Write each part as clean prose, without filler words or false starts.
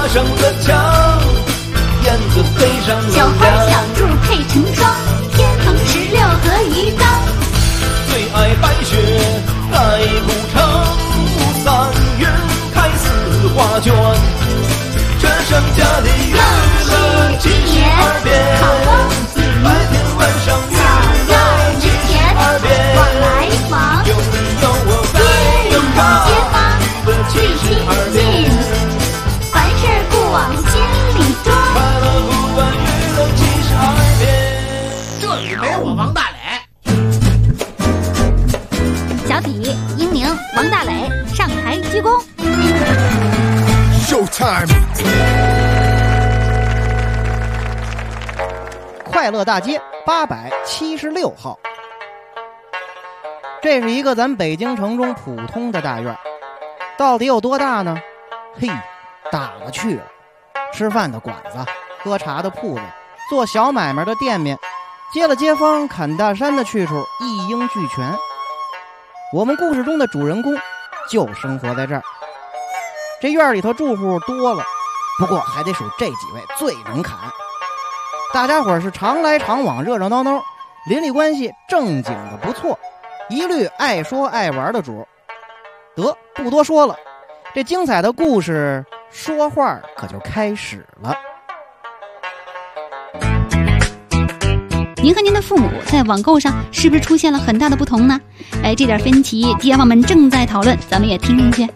爬上了墙，燕子飞上了小花小兔配成双，天蓬16合一缸。 最爱白雪盖不成，3月开4花卷，这剩下的娱乐72变，白天晚上娱乐72变， 往来往， 有你有我在有他街坊的72变， 凡事不往心里装。 快乐不断娱乐72变。 这里没我王大磊。 小痞、英宁、王大磊上台鞠躬。 Showtime！ 快乐大街876号，这是一个咱北京城中普通的大院，到底有多大呢？嘿，大了去了。吃饭的馆子，喝茶的铺子，做小买卖的店面，接了街坊砍大山的去处一应俱全。我们故事中的主人公就生活在这儿。这院里头住户多了，不过还得数这几位最能砍。大家伙是常来常往，热热闹闹，邻里关系正经的不错，一律爱说爱玩的主。得，不多说了，这精彩的故事说话可就开始了。 您和您的父母在网购上是不是出现了很大的不同呢？哎，这点分歧街坊们正在讨论，咱们也听听去。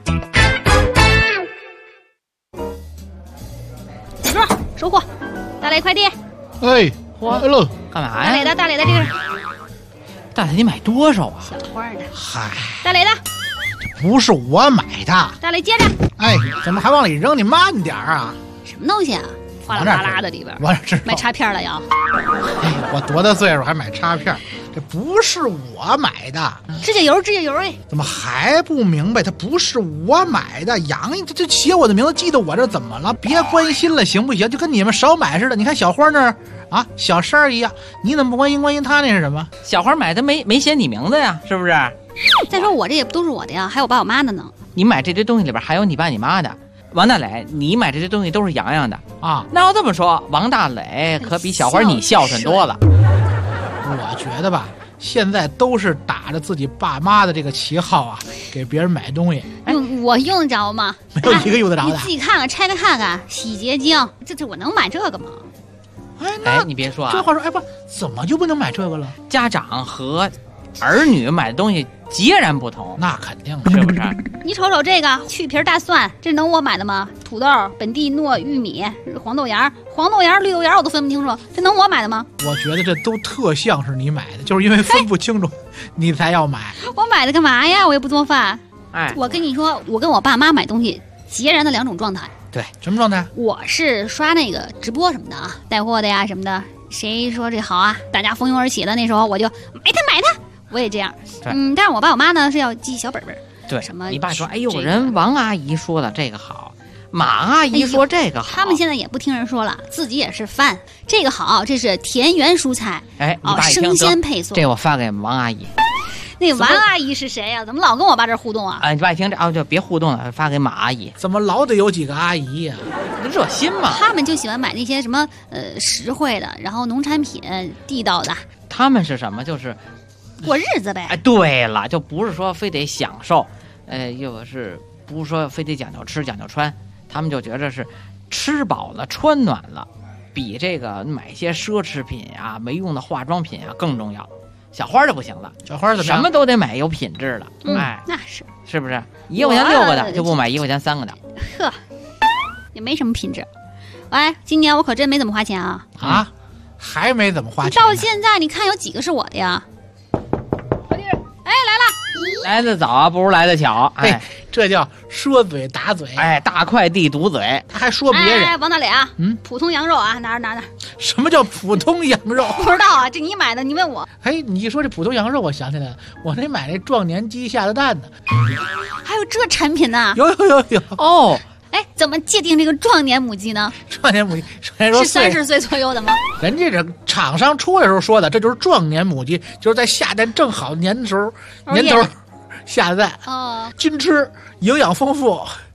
小周，收货，大磊快递。 哎，来了， 干嘛呀？ 大磊的这个。 大磊，你买多少啊？ 小花的。 嗨， 大磊的。 不是我买的。 大磊接着。 哎，怎么还往里扔？你慢点啊！ 什么东西啊？哗啦哗啦的里边。 我这买插片了要。 哎，我多大岁数还买插片？这不是我买的。 指甲油哎！ 怎么还不明白？它不是我买的。杨，这写我的名字记到我这怎么了？别关心了，行不行？就跟你们少买似的。你看小花那儿啊，小事儿一样，你怎么不关心他那是什么？ 小花买的没写你名字呀，是不是？ 再说我这也不都是我的呀，还有爸我妈的呢。 你买这堆东西里边还有你爸你妈的。王大磊，你买这些东西都是洋洋的啊。 那要这么说，王大磊可比小花你孝顺多了。 我觉得吧，现在都是打着自己爸妈的这个旗号啊，给别人买东西。 我用得着吗？ 没有一个用得着的。 你自己看看，拆开看看，洗洁精，这我能买这个吗？ 哎， 你别说啊， 这话说，哎不，怎么就不能买这个了？ 家长和儿女买的东西截然不同， 那肯定的， 是不是？ 你瞅瞅这个去皮大蒜，这能我买的吗？土豆、本地糯玉米、黄豆芽、绿豆芽我都分不清楚，这能我买的吗？ 我觉得这都特像是你买的，就是因为分不清楚，你才要买。 我买的干嘛呀？我又不做饭。 哎， 我跟你说，我跟我爸妈买东西截然的两种状态。 对，什么状态？ 我是刷那个直播什么的啊，带货的呀什么的，谁说这好啊，大家蜂拥而起的那时候，我就买它。我也这样，但是我爸我妈呢是要记小本本。 对， 什么？ 你爸说，哎呦，人王阿姨说的这个好，马阿姨说这个好， 他们现在也不听人说了，自己也是饭。这个好，这是田园蔬菜， 哎，你爸生鲜配送。 这我发给王阿姨。 那王阿姨是谁呀？怎么老跟我爸这互动啊？ 你爸一听这就别互动了，发给马阿姨。 怎么老得有几个阿姨呀？ 热心嘛。 他们就喜欢买那些什么实惠的，然后农产品地道的。 他们是什么？就是过日子呗。 哎，对了，就不是说非得享受，又是不是说非得讲究吃讲究穿，他们就觉着是吃饱了穿暖了，比这个买些奢侈品啊、没用的化妆品啊更重要。小花就不行了， 小花怎么什么都得买有品质的，哎， 那是不是？1块钱6个的就不买1块钱3个的， 呵，也没什么品质。哎，今年我可真没怎么花钱啊！ 啊，还没怎么花钱。 到现在你看有几个是我的呀？哎， 来的早啊，不如来的巧。哎， 这叫说嘴打嘴。 哎，大快递堵嘴， 他还说别人。 哎，王大磊啊，普通羊肉啊，拿着。 什么叫普通羊肉？ 不知道啊，这你买的，你问我。 哎，你一说这普通羊肉，我想起来了，我那买那壮年鸡下的蛋呢。 还有这产品呢？ 有哦。 哎，怎么界定这个壮年母鸡呢？ 壮年母鸡，首先说是30岁左右的吗？ 人家这厂商出来的时候说的，这就是壮年母鸡，就是在下蛋正好年头下的蛋， 哦， 均吃，营养丰富。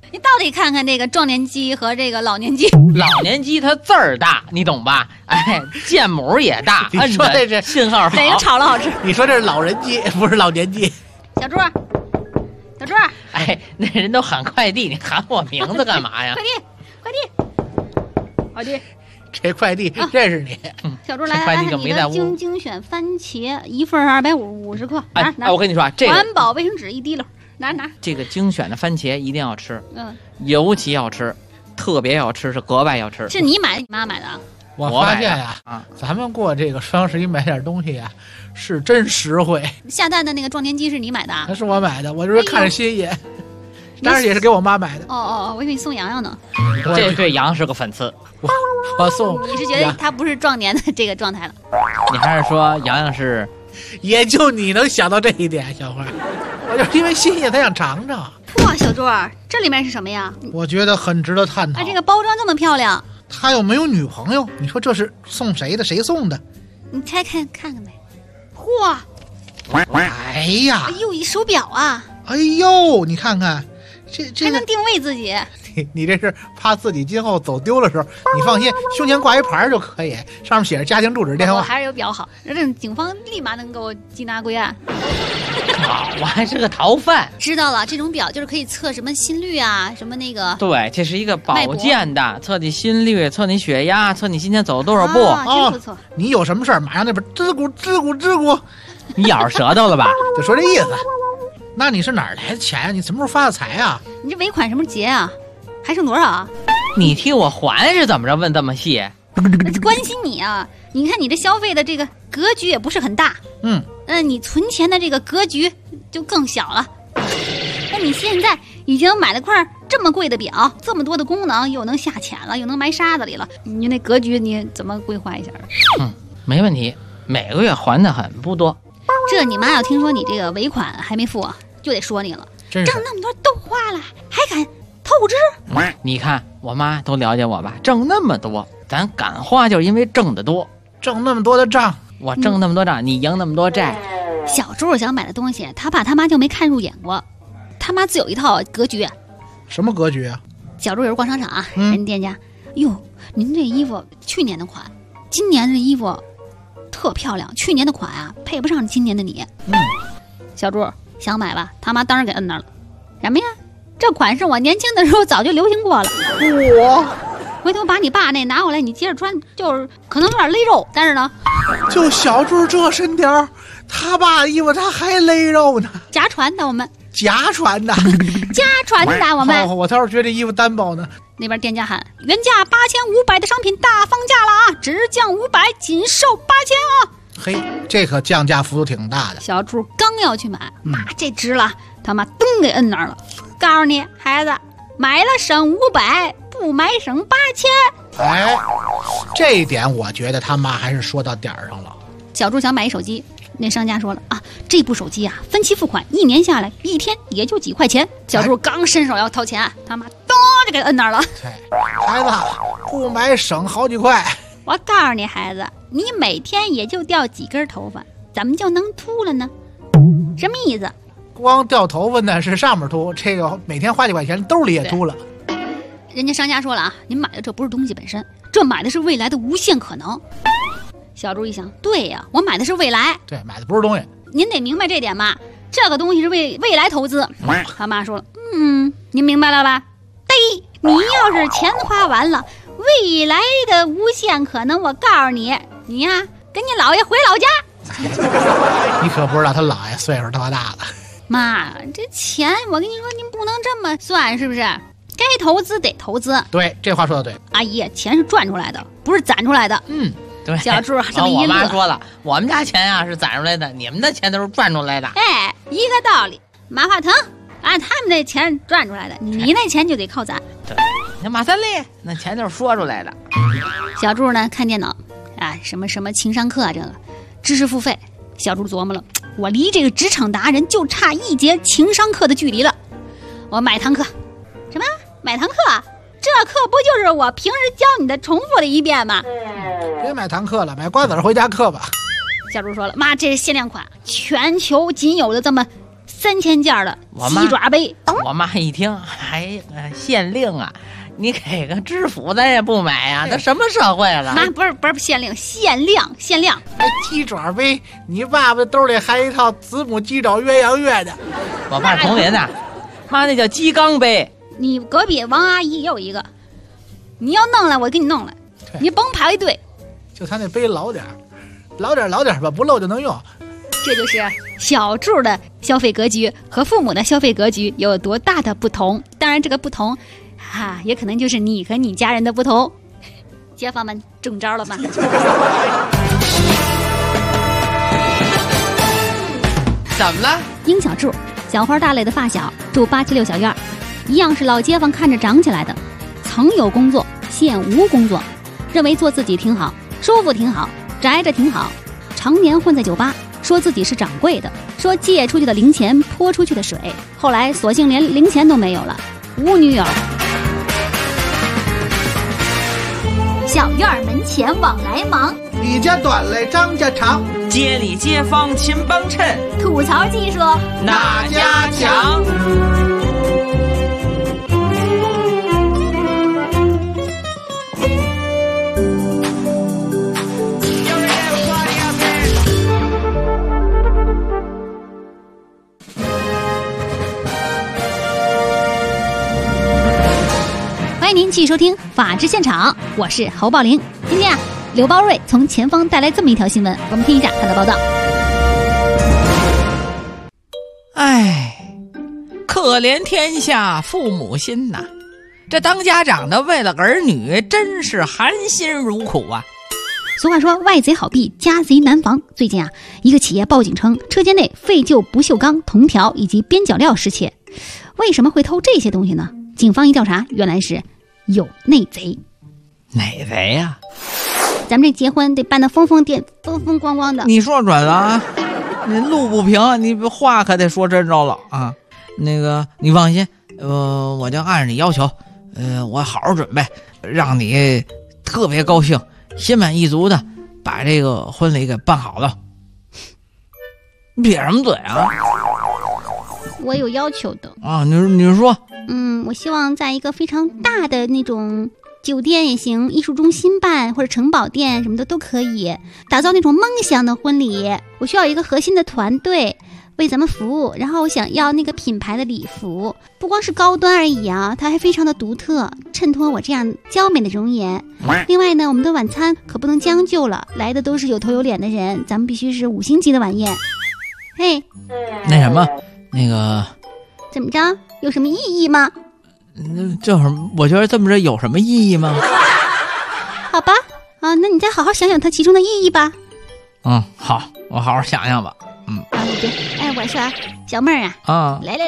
你倒得看看这个壮年机和这个老年机。 老年机它字儿大，你懂吧？哎，键母也大， 你说这是信号好。 对，炒了好吃。 你说这是老人机，不是老年机。 小猪，小猪， 哎，那人都喊快递，你喊我名字干嘛呀？ 快递，快递，快递。 这快递认识你。 小猪来这快递来，你的就没在屋精选番茄一份250克， 哎拿我跟你说，这个环保卫生纸一滴溜，拿。 这个精选的番茄一定要吃， 嗯， 尤其要吃，特别要吃，是格外要吃。 是你买的，你妈买的啊？ 我发现呀， 啊， 咱们过这个双十一买点东西呀，是真实惠。 下蛋的那个壮年机是你买的啊？ 那是我买的，我就是看着心意。当然也是给我妈买的。 哦，我以为你送洋洋呢。 这对羊是个粉刺。 我送。 你是觉得他不是壮年的这个状态了？ 你还是说洋洋是？ 也就你能想到这一点，小花。我就是因为心意才想尝尝。 哇，小猪，这里面是什么呀？ 我觉得很值得探讨。 这个包装这么漂亮， 他又没有女朋友，你说这是送谁的？谁送的？ 你拆看看没？嚯！ 哎呀！ 哎呦，一手表啊！ 哎呦，你看看，这还能定位自己。 你这是怕自己今后走丢的时候，你放心，胸前挂一牌就可以，上面写着家庭住址电话。 我还是有表好，这警方立马能给我缉拿归案。 我还是个逃犯。 知道了，这种表就是可以测什么心率啊，什么那个。 对，这是一个保健的，测你心率，测你血压，测你今天走了多少步。 真不错。 你有什么事儿，马上那边吱咕吱咕吱咕。 你咬着舌头了吧？ 就说这意思。那你是哪儿来的钱呀？你什么时候发的财啊？ 你这尾款什么时候结啊？还剩多少啊？ 你替我还是怎么着？问这么细？ 关心你啊！你看你这消费的这个格局也不是很大。你存钱的这个格局就更小了。那你现在已经买了块这么贵的表，这么多的功能，又能下潜了，又能埋沙子里了，你那格局你怎么规划一下？ 没问题，每个月还的很不多。 这你妈要听说你这个尾款还没付，就得说你了。挣那么多都花了，还敢透支？ 你看我妈都了解我吧，挣那么多，咱敢花就是因为挣得多。 挣那么多的账， 我挣那么多账，你赢那么多债。 小猪想买的东西，他爸他妈就没看入眼过，他妈自有一套格局。 什么格局啊？ 小猪有时逛商场啊，人店家，哟，您这衣服去年的款，今年这衣服特漂亮，去年的款啊配不上今年的你。小猪想买吧，他妈当然给摁那儿了。什么呀？这款式我年轻的时候早就流行过了。回头把你爸那拿过来，你接着穿，就是可能有点勒肉，但是呢， 就小猪这身条，他爸衣服他还勒肉呢。 家传的我们， 家传的， 家传的我们。 我倒是觉得这衣服单薄呢。 那边店家喊原价8500的商品大放价了啊，只降500，仅售8000啊！ 嘿，这可降价幅度挺大的。 小猪刚要去买，这值了，他妈噔给摁那儿了。告诉你，孩子，买了省500，不买省8000。 哎，这一点我觉得他妈还是说到点儿上了。 小猪想买一手机，那商家说了啊，这部手机啊，分期付款，1年下来1天也就几块钱。小猪刚伸手要掏钱，他妈咚就给摁那儿了。 孩子，不买省好几块。 我告诉你，孩子，你每天也就掉几根头发，怎么就能秃了呢？什么意思？ 光掉头发呢是上面秃，这个每天花几块钱兜里也秃了。 人家商家说了啊，您买的这不是东西本身，这买的是未来的无限可能。小猪一想，对呀，我买的是未来， 对，买的不是东西。 您得明白这点嘛，这个东西是为未来投资。他妈说了，您明白了吧？对，你要是钱花完了，未来的无限可能，我告诉你，你呀，跟你姥爷回老家。 你可不知道他姥爷岁数多大了。 妈，这钱我跟你说，您不能这么算，是不是？该投资得投资。 对，这话说的对。 阿姨，钱是赚出来的，不是攒出来的。 对。 小猪这么一乐， 我妈说了，我们家钱啊是攒出来的，你们的钱都是赚出来的。 哎，一个道理。马化腾啊，他们那钱赚出来的，你那钱就得靠攒。 对，那马三立那钱就是说出来的。 小猪呢，看电脑啊，什么情商课啊，这个知识付费。小猪琢磨了，我离这个职场达人就差1节情商课的距离了。我买堂课。什么？买堂课？这课不就是我平时教你的重复了一遍吗？ 别买堂课了，买瓜子回家嗑吧。 小猪说了，妈，这是限量款，全球仅有的这么3000件的鸡爪杯。 我妈一听， 还县令啊？你给个知府咱也不买啊，那什么社会了？ 妈，不是县令，限量。 鸡爪杯，你爸爸兜里还一套子母鸡爪鸳鸯月的。 我爸同龄的，妈那叫鸡缸杯。 你隔壁王阿姨也有一个，你要弄了我给你弄了，你甭排队。 就他那杯老点吧，不漏就能用。 这就是小柱的消费格局和父母的消费格局有多大的不同。当然这个不同也可能就是你和你家人的不同。街坊们中招了吗？ 怎么了？ 殷小柱，小花大磊的发小，住876小院，一样是老街坊看着长起来的。曾有工作，现无工作，认为做自己挺好，舒服挺好，宅着挺好，常年混在酒吧，说自己是掌柜的，说借出去的零钱泼出去的水，后来索性连零钱都没有了，无女友。小院门前往来忙， 李家短来张家长， 街里街坊勤帮衬， 吐槽技术哪家强？ 欢迎您继续收听《法制现场》，我是侯宝林。今天刘包瑞从前方带来这么一条新闻，我们听一下他的报道。 哎，可怜天下父母心呐！这当家长的为了儿女，真是含辛茹苦啊！ 俗话说外贼好避，家贼难防。最近一个企业报警称车间内废旧不锈钢、铜条以及边角料失窃。为什么会偷这些东西呢？警方一调查，原来是有内贼。 哪贼呀？ 咱们这结婚得办得风风光光的。 你说准了啊！你路不平，你话可得说真着了啊！那个你放心，我就按照你要求，我好好准备，让你特别高兴，心满意足的把这个婚礼给办好了。你撇什么嘴啊？ 我有要求的啊！你说， 我希望在一个非常大的那种酒店也行，艺术中心办或者城堡店什么的都可以，打造那种梦想的婚礼。我需要一个核心的团队为咱们服务，然后我想要那个品牌的礼服，不光是高端而已啊，它还非常的独特，衬托我这样娇美的容颜。另外呢，我们的晚餐可不能将就了，来的都是有头有脸的人，咱们必须是5星级的晚宴。嘿， 那什么，那个怎么着？有什么意义吗？ 就是我觉得这么着有什么意义吗？ 好吧，那你再好好想想它其中的意义吧。 好，我好好想想吧。 我说小妹儿啊， 来，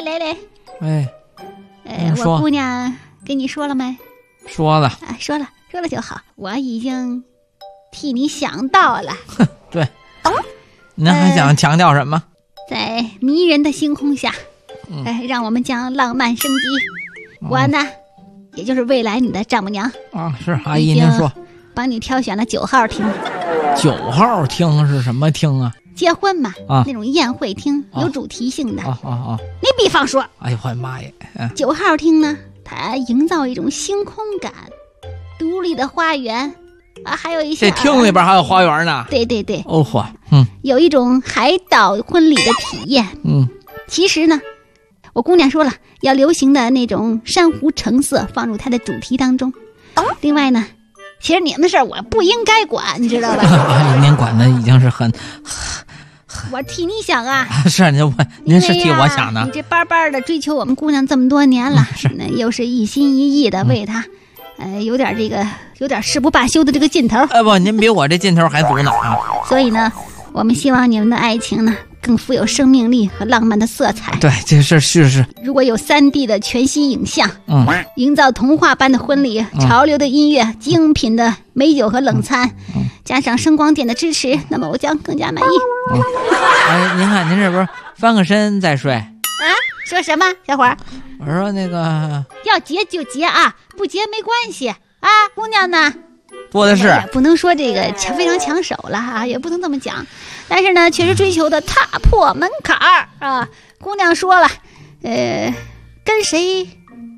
说我姑娘跟你说了没？ 说了说了就好，我已经替你想到了。 对，您还想强调什么？ 在迷人的星空下，让我们将浪漫升级。我呢，也就是未来你的丈母娘是阿姨您说， 帮你挑选了9号厅。 9号厅是什么厅啊？ 结婚嘛，那种宴会厅，有主题性的。你比方说， 哎呦我的妈耶 ，9号厅呢，它营造一种星空感，独立的花园还有一些这厅里边还有花园呢。 对， 哦嚯， 有一种海岛婚礼的体验。其实呢，我姑娘说了，要流行的那种珊瑚橙色放入它的主题当中。另外呢，其实你们的事儿我不应该管，你知道吧？ 阿姨您管的已经是很我替你想啊。 是您是替我想的。 你这巴巴的追求我们姑娘这么多年了，那又是一心一意的为她，有点誓不罢休的这个劲头。 不，您比我这劲头还足呢啊！ 所以呢，我们希望你们的爱情呢更富有生命力和浪漫的色彩。 对，这是。 如果有3D 的全息影像，营造童话般的婚礼，潮流的音乐，精品的美酒和冷餐，加上声光电的支持，那么我将更加满意。 您看，您这不是翻个身再睡啊？ 说什么，小伙儿？ 我说那个要结就结不结没关系姑娘呢？ 多的是， 不能说这个非常抢手了也不能这么讲。但是呢，确实追求的踏破门槛姑娘说了，跟谁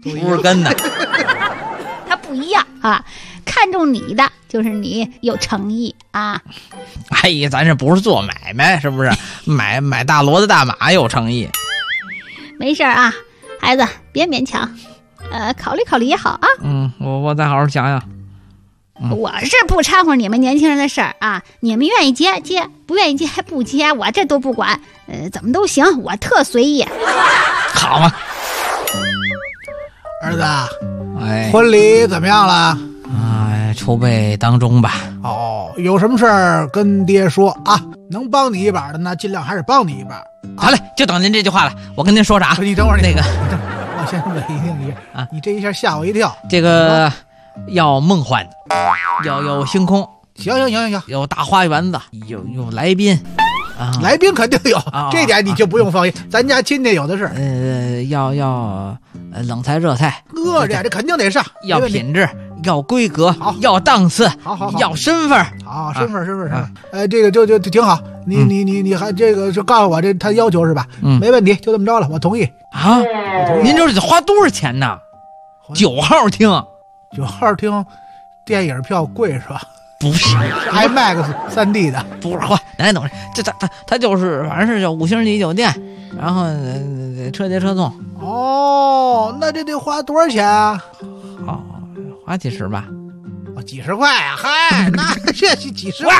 不是跟的。 他不一样啊，看中你的就是你有诚意啊。 哎呀，咱这不是做买卖，是不是？买大骡子大马有诚意。 没事啊，孩子别勉强，考虑考虑也好啊。 我再好好想想。 我是不掺和你们年轻人的事儿啊，你们愿意接，不愿意接不接，我这都不管，怎么都行，我特随意。 好嘛， 儿子， 哎， 婚礼怎么样了？ 筹备当中吧。 哦，有什么事儿跟爹说啊，能帮你一把的呢，尽量还是帮你一把。 好嘞，就等您这句话了。我跟您说啥？ 你等会儿， 那个， 我先问一下啊，你这一下吓我一跳。 这个要梦幻，要有星空， 行， 有大花园子，有来宾啊， 来宾肯定有，这点你就不用放心，咱家亲戚有的是。 要冷菜热菜， 这肯定得上， 要品质，要规格， 好， 要档次， 好， 要身份， 好，身份，这个就挺好。你还这个就告诉我这他要求是吧？没问题，就这么着了，我同意啊。您这得花多少钱呢？9号厅 ，9号厅，电影票贵是吧？ 不是 ，IMAX 3D 的， 不是花，咱懂这他就是反正是叫5星级酒店，然后车接车送。 哦，那这得花多少钱啊？ 花几十吧。 几十块啊？嗨，那这是几十块。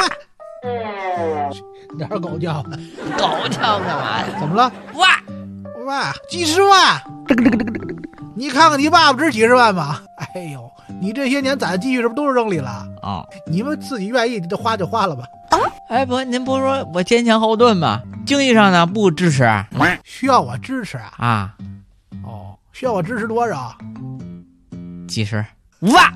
哪儿狗叫？ 狗叫干嘛呀？ 怎么了？哇，几十万！你看看你爸爸值几十万吗？哎呦，你这些年攒的积蓄是不是都是扔里了？你们自己愿意就花就花了吧。 哎，不，您不是说我坚强后盾吗？经济上呢不支持， 需要我支持啊？ 需要我支持多少？ 几十5万。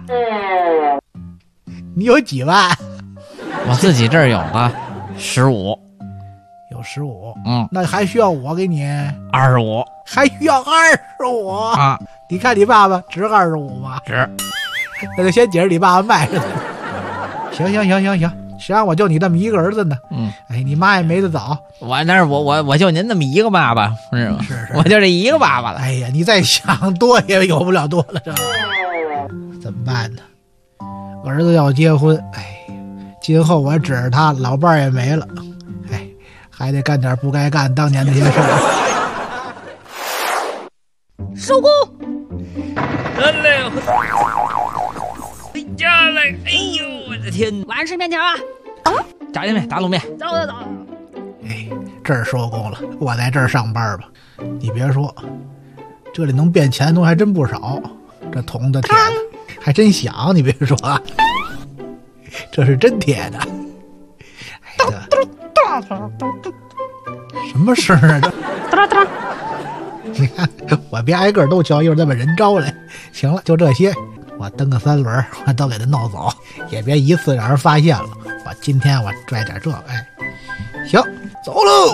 你有几万？ 我自己这儿有个15， 有15。那还需要我给你 25， 还需要25 啊？ 你看你爸爸值25吗？ 值。 那就先紧着你爸爸卖着呢。行，谁让我就你这么一个儿子呢？哎，你妈也没得早。 我就您那么一个爸爸，是吗？ 是， 我就这一个爸爸了。 哎呀，你再想多也有不了多了，这怎么办呢？儿子要结婚，今后我指着他，老伴儿也没了，还得干点不该干当年那些事儿。 收工。 回家了，哎呦，我的天！ 晚上吃面条啊？ 炸酱面、打卤面。 走。 这儿收工了，我在这儿上班吧。你别说，这里能变钱的东西还真不少，这铜的、铁的还真响。你别说啊，这是真铁的。什么声啊？这你看，我别挨个都敲，一会儿再把人招来。行了，就这些，我蹬个3轮，我都给他弄走，也别一次让人发现了。我今天我拽点这个，行，走喽。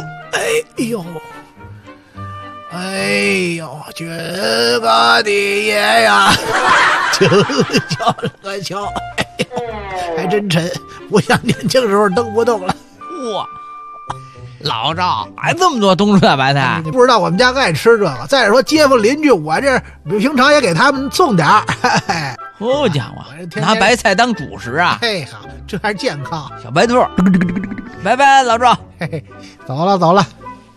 哎呦，军哥的爷呀，就瞧了个瞧，还真沉，不像年轻时候蹬不动了。 哇，老赵还这么多冬蔬蛋白菜， 你不知道我们家爱吃这个。再说街坊邻居，我这平常也给他们送点儿。 好家伙，拿白菜当主食啊！ 好，这还健康。 小白兔，拜拜，老赵。 走了。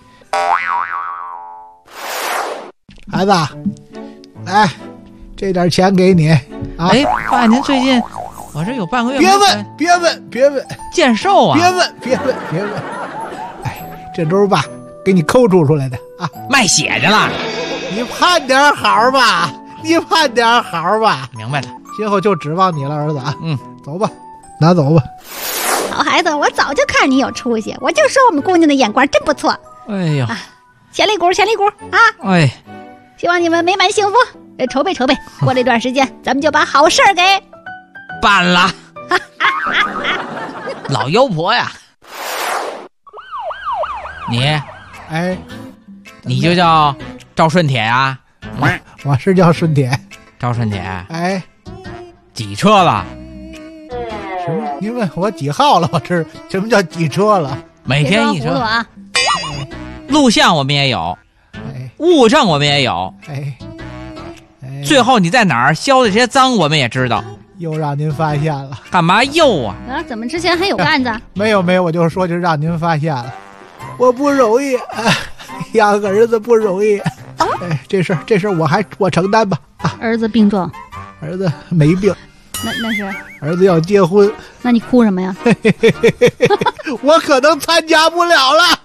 孩子，来，这点钱给你啊！ 爸，您最近我这有半个月。别问，健寿啊！ 别问。这都是爸给你抠出来的啊！ 卖血去了， 你盼点好吧，明白了， 今后就指望你了，儿子啊！走吧，拿走吧。 好孩子，我早就看你有出息，我就说我们姑娘的眼光真不错。 哎呦， 潜力股啊！希望你们美满幸福。筹备，过这段时间咱们就把好事儿给办了。老妖婆呀，你就叫赵顺铁啊？ 我是叫顺铁。 赵顺铁，几车了？ 什么？您问我几号了？我这什么叫几车了？ 每天一车啊！ 录像我们也有，物证我们也有， 最后你在哪儿销的这些赃，我们也知道。 又让您发现了。 干嘛又啊？ 啊，怎么之前还有个案子？ 没有，我就说就让您发现了。我不容易，养个儿子不容易。这事儿我承担吧。 儿子病重， 儿子没病。 那是儿子要结婚。 那你哭什么呀？ 我可能参加不了了。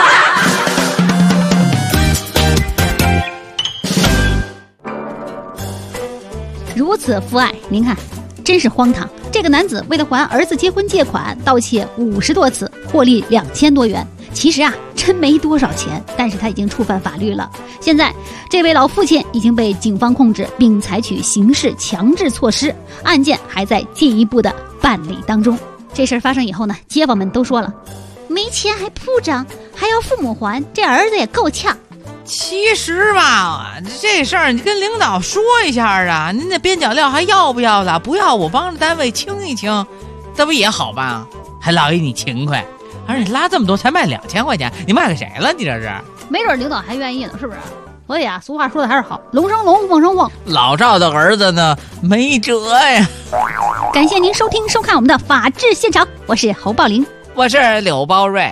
如此父爱，您看，真是荒唐。这个男子为了还儿子结婚借款，盗窃50多次，获利2000多元。其实啊，真没多少钱，但是他已经触犯法律了。现在，这位老父亲已经被警方控制，并采取刑事强制措施，案件还在进一步的办理当中。这事儿发生以后呢，街坊们都说了，没钱还铺张，还要父母还，这儿子也够呛。 其实吧，这事儿你跟领导说一下啊，您那边角料还要不要了？不要，我帮着单位清一清，这不也好办？还劳役你勤快，而且拉这么多才卖2000块钱，你卖给谁了？你这是？ 没准领导还愿意呢，是不是？所以啊，俗话说的还是好，龙生龙，凤生凤。 老赵的儿子呢，没辙呀。 感谢您收听收看我们的法治现场，我是侯宝林， 我是柳包瑞。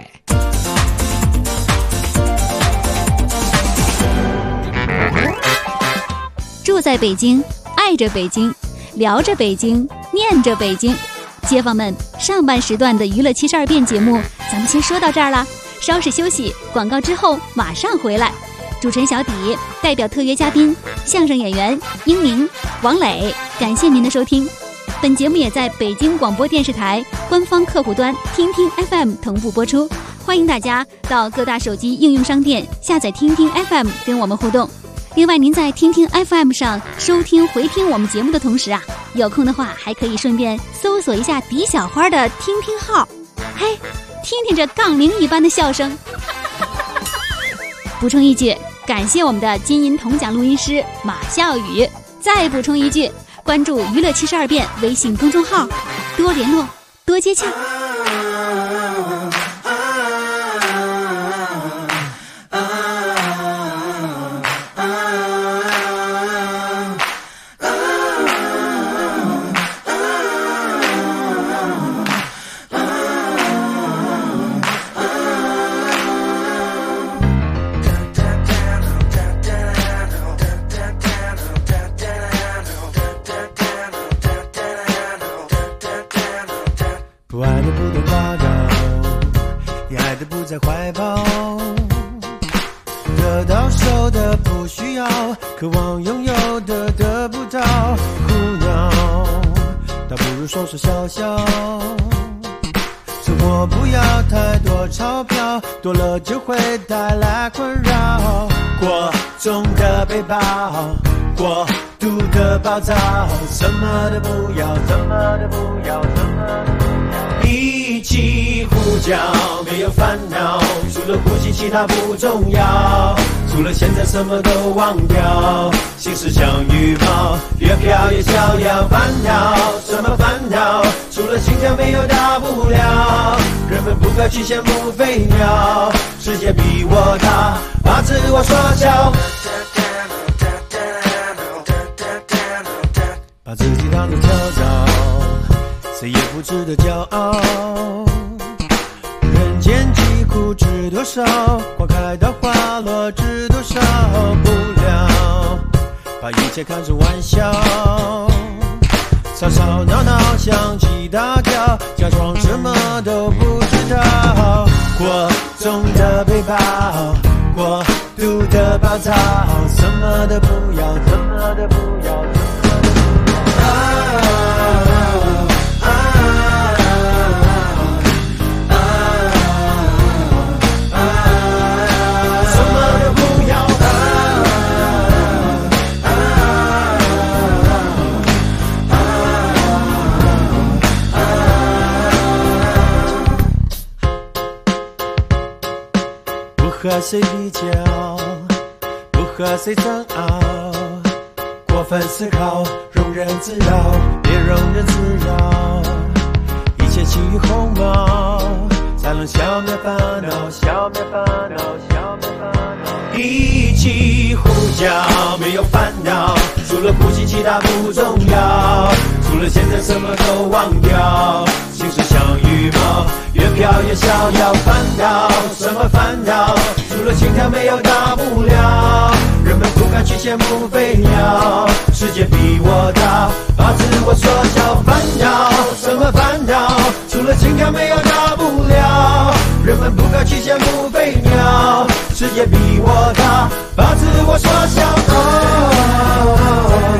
住在北京，爱着北京，聊着北京，念着北京。街坊们，上半时段的娱乐72变节目咱们先说到这儿了，稍事休息，广告之后马上回来。主持人小底代表特约嘉宾相声演员英明、王磊，感谢您的收听。本节目也在北京广播电视台官方客户端听听 FM 同步播出，欢迎大家到各大手机应用商店下载听听 FM 跟我们互动。另外，您在听听 FM 上收听回听我们节目的同时啊，有空的话还可以顺便搜索一下狄小花的听听号，嘿，听听这杠铃一般的笑声。补充一句，感谢我们的金银铜奖录音师马笑宇。再补充一句，关注娱乐72变微信公众号，多联络，多接洽。 不爱的不懂夸张，你爱的不在怀抱，得到手的不需要，渴望拥有的得不到，苦恼，倒不如说说笑笑。生活不要太多钞票，多了就会带来困扰。过重的背包，过度的暴躁，什么都不要，什么都不要，什么都不要。一起呼叫，没有烦恼，除了呼吸其他不重要，除了现在什么都忘掉，心事像羽毛，越飘越逍遥。烦恼什么烦恼，除了心跳没有大不了，人们不该去羡慕飞鸟，世界比我大，把自我缩小，把自己当作跳蚤，谁也不值得骄傲。人间疾苦知多少，花开到花落知多少。不了，把一切看成玩笑，吵吵闹闹想起大叫，假装什么都不知道。过重的背包，过度的暴躁，什么都不要，什么都不要，什么都不要。不和谁比较，不和谁争拗，过分思考，庸人自扰，别庸人自扰，一切轻于鸿毛，才能消灭烦恼，消灭烦恼，消灭烦恼。 一起呼叫，没有烦恼，除了呼吸其他不重要，除了现在什么都忘掉，心事像羽毛，越飘越逍遥。烦恼什么烦恼？除了心跳没有大不了，人们不敢去羡慕飞鸟，世界比我大，把自我缩小。烦恼什么烦恼？除了心跳没有大不了，人们不敢去羡慕飞鸟，世界比我大，把自我缩小。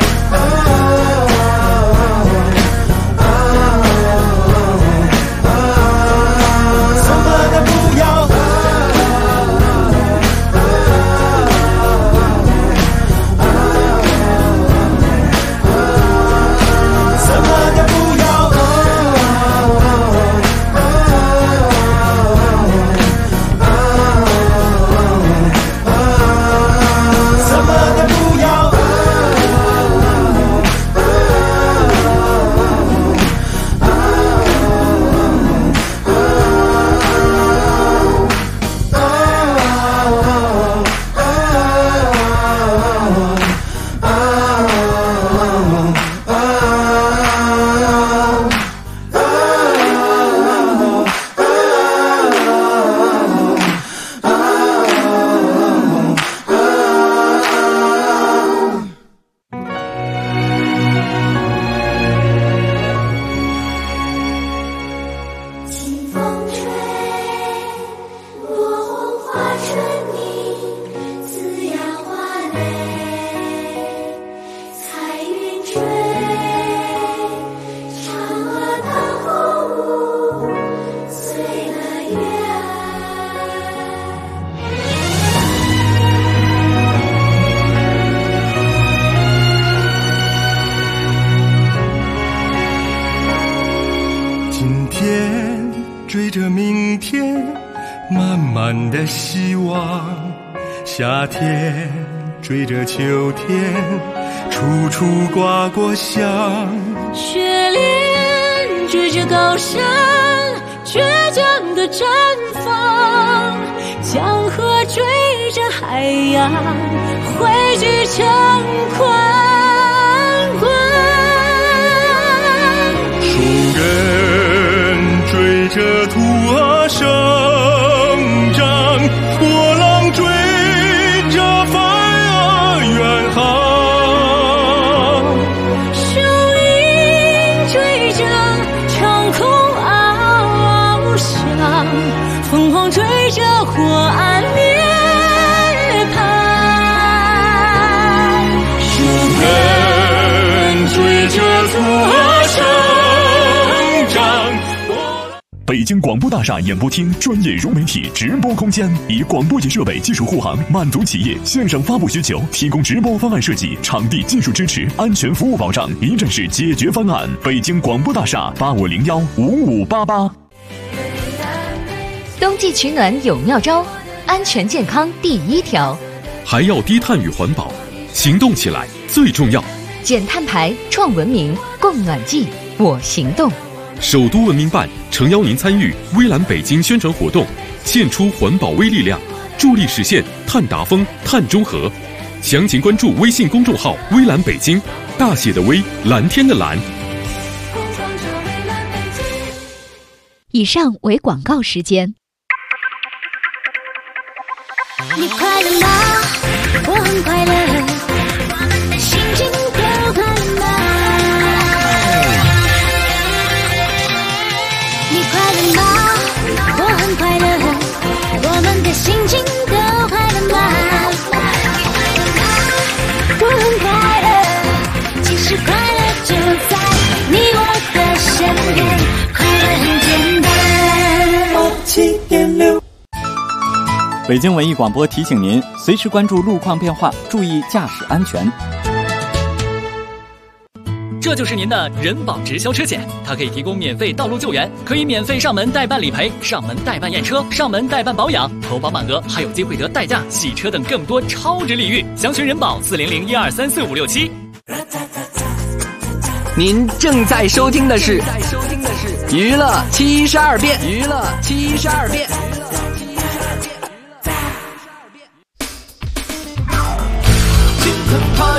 追着明天，满满的希望。夏天追着秋天，处处刮过香。 雪莲追着高山，倔强的绽放。江河追着海洋，汇聚成宽广。 树根追着土儿生长，波浪追着帆儿远航。 树荫追着长空翱翔，凤凰追着火岸涅槃。树根追着土儿生长。 北京广播大厦演播厅专业融媒体直播空间，以广播级设备技术护航，满足企业线上发布需求，提供直播方案设计、场地技术支持、安全服务保障，一站式解决方案。北京广播大厦85015588。 冬季取暖有妙招，安全健康第一条， 还要低碳与环保，行动起来最重要。 减碳排，创文明，供暖季，我行动。 首都文明办诚邀您参与微蓝北京宣传活动，献出环保微力量，助力实现碳达峰、碳中和。详情关注微信公众号“微蓝北京”，大写的微，蓝天的蓝。 以上为广告时间。 你快乐吗？我很快乐，心情都快乐吗？你快乐吗？我很快乐，我们的心情都快乐吗？我很快乐，其实快乐就在你我的身边，快乐很简单。7.6 北京文艺广播提醒您，随时关注路况变化，注意驾驶安全。 这就是您的人保直销车险，它可以提供免费道路救援，可以免费上门代办理赔、上门代办验车、上门代办保养，投保满额还有机会得代驾、洗车等更多超值礼遇。详询人保40012345667。 您正在收听的是娱乐72变，娱乐72变。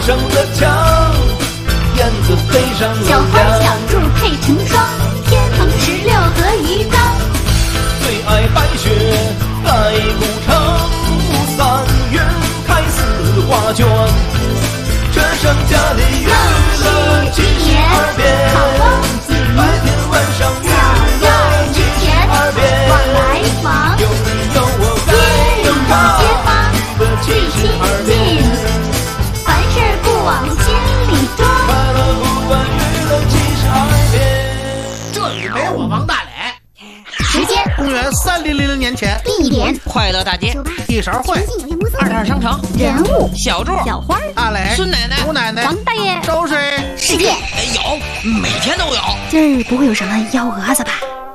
上的墙，燕子飞上楼小花梁。 小柱配成双，天蓬16和鱼缸。 最爱白雪盖古城，3月开4画卷。这剩下的娱乐72变，白天晚上娱乐72变。 往来忙， 有你有我该有他，娱乐72变。 凡事不往心里装， 快乐不管娱乐72变。 这里没我王大磊。 时间公元3000年前， 地点快乐大街， 一勺烩， 二店商城， 人物小柱， 小花阿磊， 孙奶奶， 吴奶奶， 王大爷周水， 世界。 有，每天都有。 今儿不会有什么幺蛾子吧？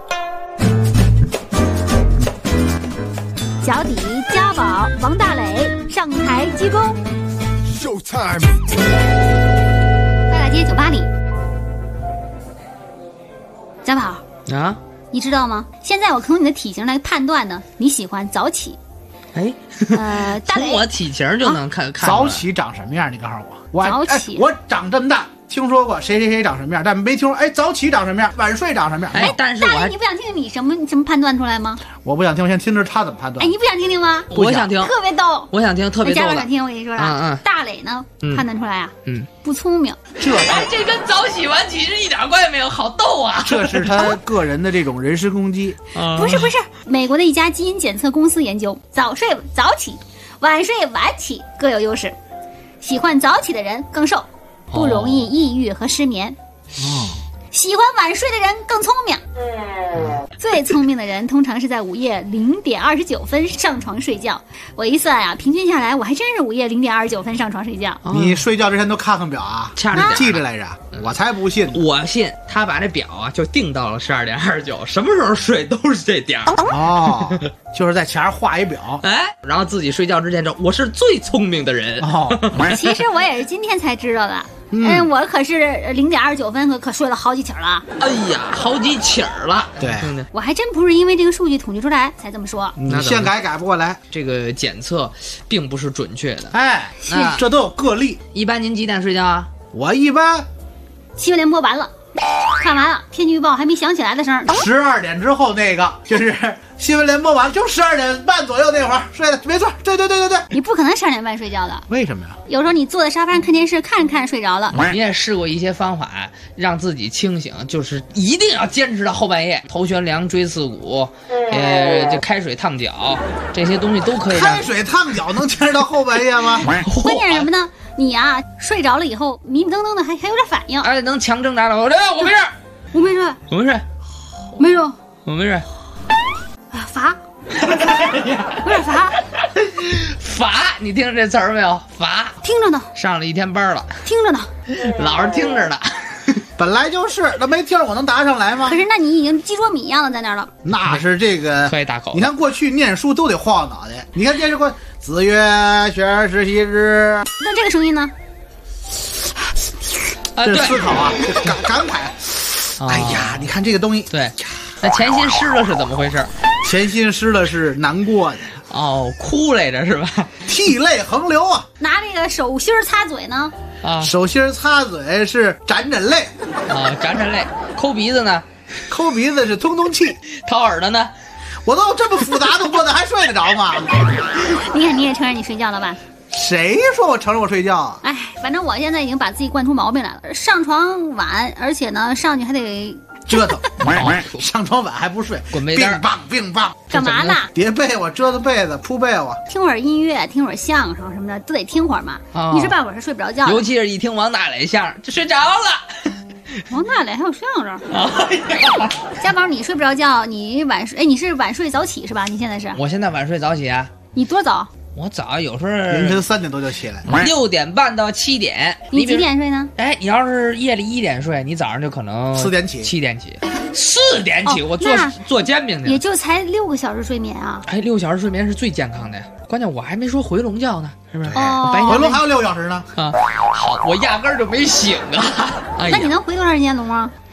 脚底家宝王大磊上台鞠躬。 Showtime。 快乐街酒吧里，家宝啊， 你知道吗？现在我从你的体型来判断呢，你喜欢早起。 哎， 大磊， 从我体型就能看看早起长什么样？你告诉我。 早起我长这么大，听说过谁谁谁长什么样，但没听说早起长什么样，晚睡长什么样。 哎，但是大磊，你不想听听你什么判断出来吗？ 我不想听，我先听着他怎么判断。 哎，你不想听听吗？ 我想听， 特别逗。 我想听，特别逗的。 家长想听，我跟你说啊，大磊呢判断出来啊，不聪明。 这跟早起晚起是一点关系没有，好逗啊！ 这是他个人的这种人身攻击。 不是，美国的一家基因检测公司研究，早睡早起、晚睡晚起各有优势，喜欢早起的人更瘦，不容易抑郁和失眠。喜欢晚睡的人更聪明。最聪明的人通常是在午夜0点29分上床睡觉。我一算啊，平均下来我还真是午夜0点29分上床睡觉。 你睡觉之前都看看表啊， 掐着点记着来着。我才不信， 我信他把这表啊就定到了12点29，什么时候睡都是这点儿。 哦，就是在前画一表， 哎，然后自己睡觉之前说我是最聪明的人。 哦， 其实我也是今天才知道的。我可是0点29分可睡了好几起了。 哎呀，好几起了。 对， 我还真不是因为这个数据统计出来才这么说。 你现改不过来， 这个检测并不是准确的。 哎，这都有个例。 一般您几点睡觉啊？ 我一般新闻联播完了，看完了，天气预报还没响起来的声 ，12点之后那个就是新闻联播完，就12点半左右那会儿睡的，没错，对。 你不可能12点半睡觉的， 为什么呀？ 有时候你坐在沙发上看电视，看着看着睡着了。 你也试过一些方法让自己清醒，就是一定要坚持到后半夜，头悬梁锥刺股，这开水烫脚，这些东西都可以让。 开水烫脚能坚持到后半夜吗？ 关键是什么呢？你啊，睡着了以后迷迷瞪瞪的，还有点反应， 而且能强挣扎了。我没事， 我没睡， 我没睡， 没睡， 我没睡。 罚，有点罚。 罚，你听着这词儿没有？罚， 听着呢。 上了一天班了， 听着呢， 老是听着呢。 本来就是，那没听我能答上来吗？ 可是那你已经鸡啄米一样的在那儿了。 那是这个喝一大口。 你看过去念书都得晃脑袋，你看电视过子曰学而时习之。 那这个声音呢？ 这思考啊，感慨。哎呀，你看这个东西。 对，那前心湿了是怎么回事？ 前心湿了是难过的。 哦，哭来着是吧？ 涕泪横流啊！ 拿这个手心擦嘴呢？ 手心擦嘴是沾沾泪沾沾泪。抠鼻子呢？ 抠鼻子是通通气。 掏耳朵呢？ 我都这么复杂的过的，还睡得着吗？ 你看，你也承认你睡觉了吧？ 谁说我承认我睡觉啊？ 哎，反正我现在已经把自己惯出毛病来了，上床晚，而且呢上去还得折腾，上床晚还不睡， 滚被单， 并棒， 干嘛呢？ 叠被窝、折腾被子、铺被窝， 听会儿音乐，听会儿相声什么的，都得听会儿嘛。一时半会儿是睡不着觉。 尤其是一听王大磊相声，就睡着了。 王大磊还有相声。家宝，你睡不着觉，你晚睡，哎，你是晚睡早起是吧？你现在是？ 我现在晚睡早起啊。 你多早？ 我早有时候凌晨3点多就起来 ，6点半到7点。 你几点睡呢？ 哎，你要是夜里1点睡，你早上就可能 4点起 ，7点起，4点起，我做煎饼去， 也就才6个小时睡眠啊。 哎，6小时睡眠是最健康的呀。关键我还没说回笼觉呢，是不是？ 哦， 回笼还有6小时呢。 好，我压根儿就没醒啊。 那你能回多长时间笼啊？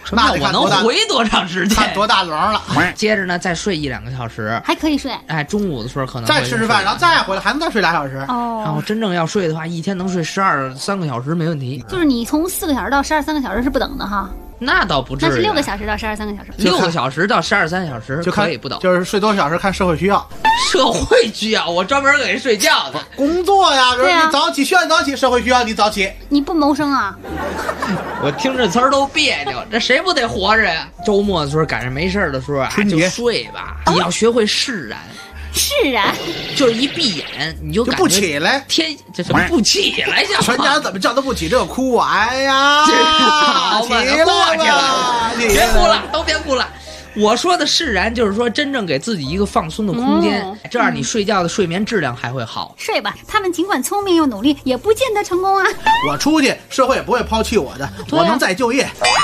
那得我能回多长时间？ 看多大笼了。 接着呢，再睡1-2个小时， 还可以睡。 哎，中午的时候可能再吃饭，然后再回来，还能再睡2小时。 哦。 然后真正要睡的话，一天能睡3个小时没问题。 就是你从4个小时到12、3个小时是不等的哈。 那倒不至于。 那是6个小时到12、3个小时。 6个小时到12、3小时就可以不等。 就是睡多少小时看社会需要。 社会需要，我专门给人睡觉的。 工作呀，比如你早起需要你早起，社会需要你早起。 你不谋生啊？ 我听这词儿都别扭，这谁不得活着呀？周末的时候赶上没事的时候啊，就睡吧。你要学会释然。 释然， 就是一闭眼你就不起来， 这什么不起来？ 全家人怎么叫都不起，这个哭啊！哎呀， 好吧，过去了，别哭了，都别哭了。我说的释然，就是说真正给自己一个放松的空间，这样你睡觉的睡眠质量还会好。 睡吧，他们尽管聪明又努力，也不见得成功啊。 我出去，社会也不会抛弃我的，我能再就业。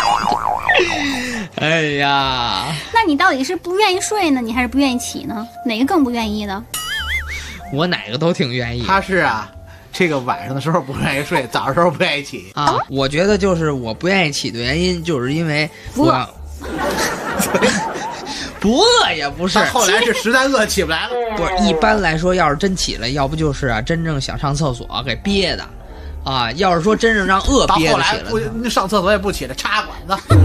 哎呀， 那你到底是不愿意睡呢，你还是不愿意起呢？哪个更不愿意呢？ 我哪个都挺愿意。 他是啊，这个晚上的时候不愿意睡，早上时候不愿意起啊。我觉得就是我不愿意起的原因，就是因为我不饿也不是， 后来是实在饿起不来了。 不是，一般来说，要是真起来，要不就是啊，真正想上厕所给憋的。啊，要是说真正让饿憋的起来， 不上厕所也不起来，插管子。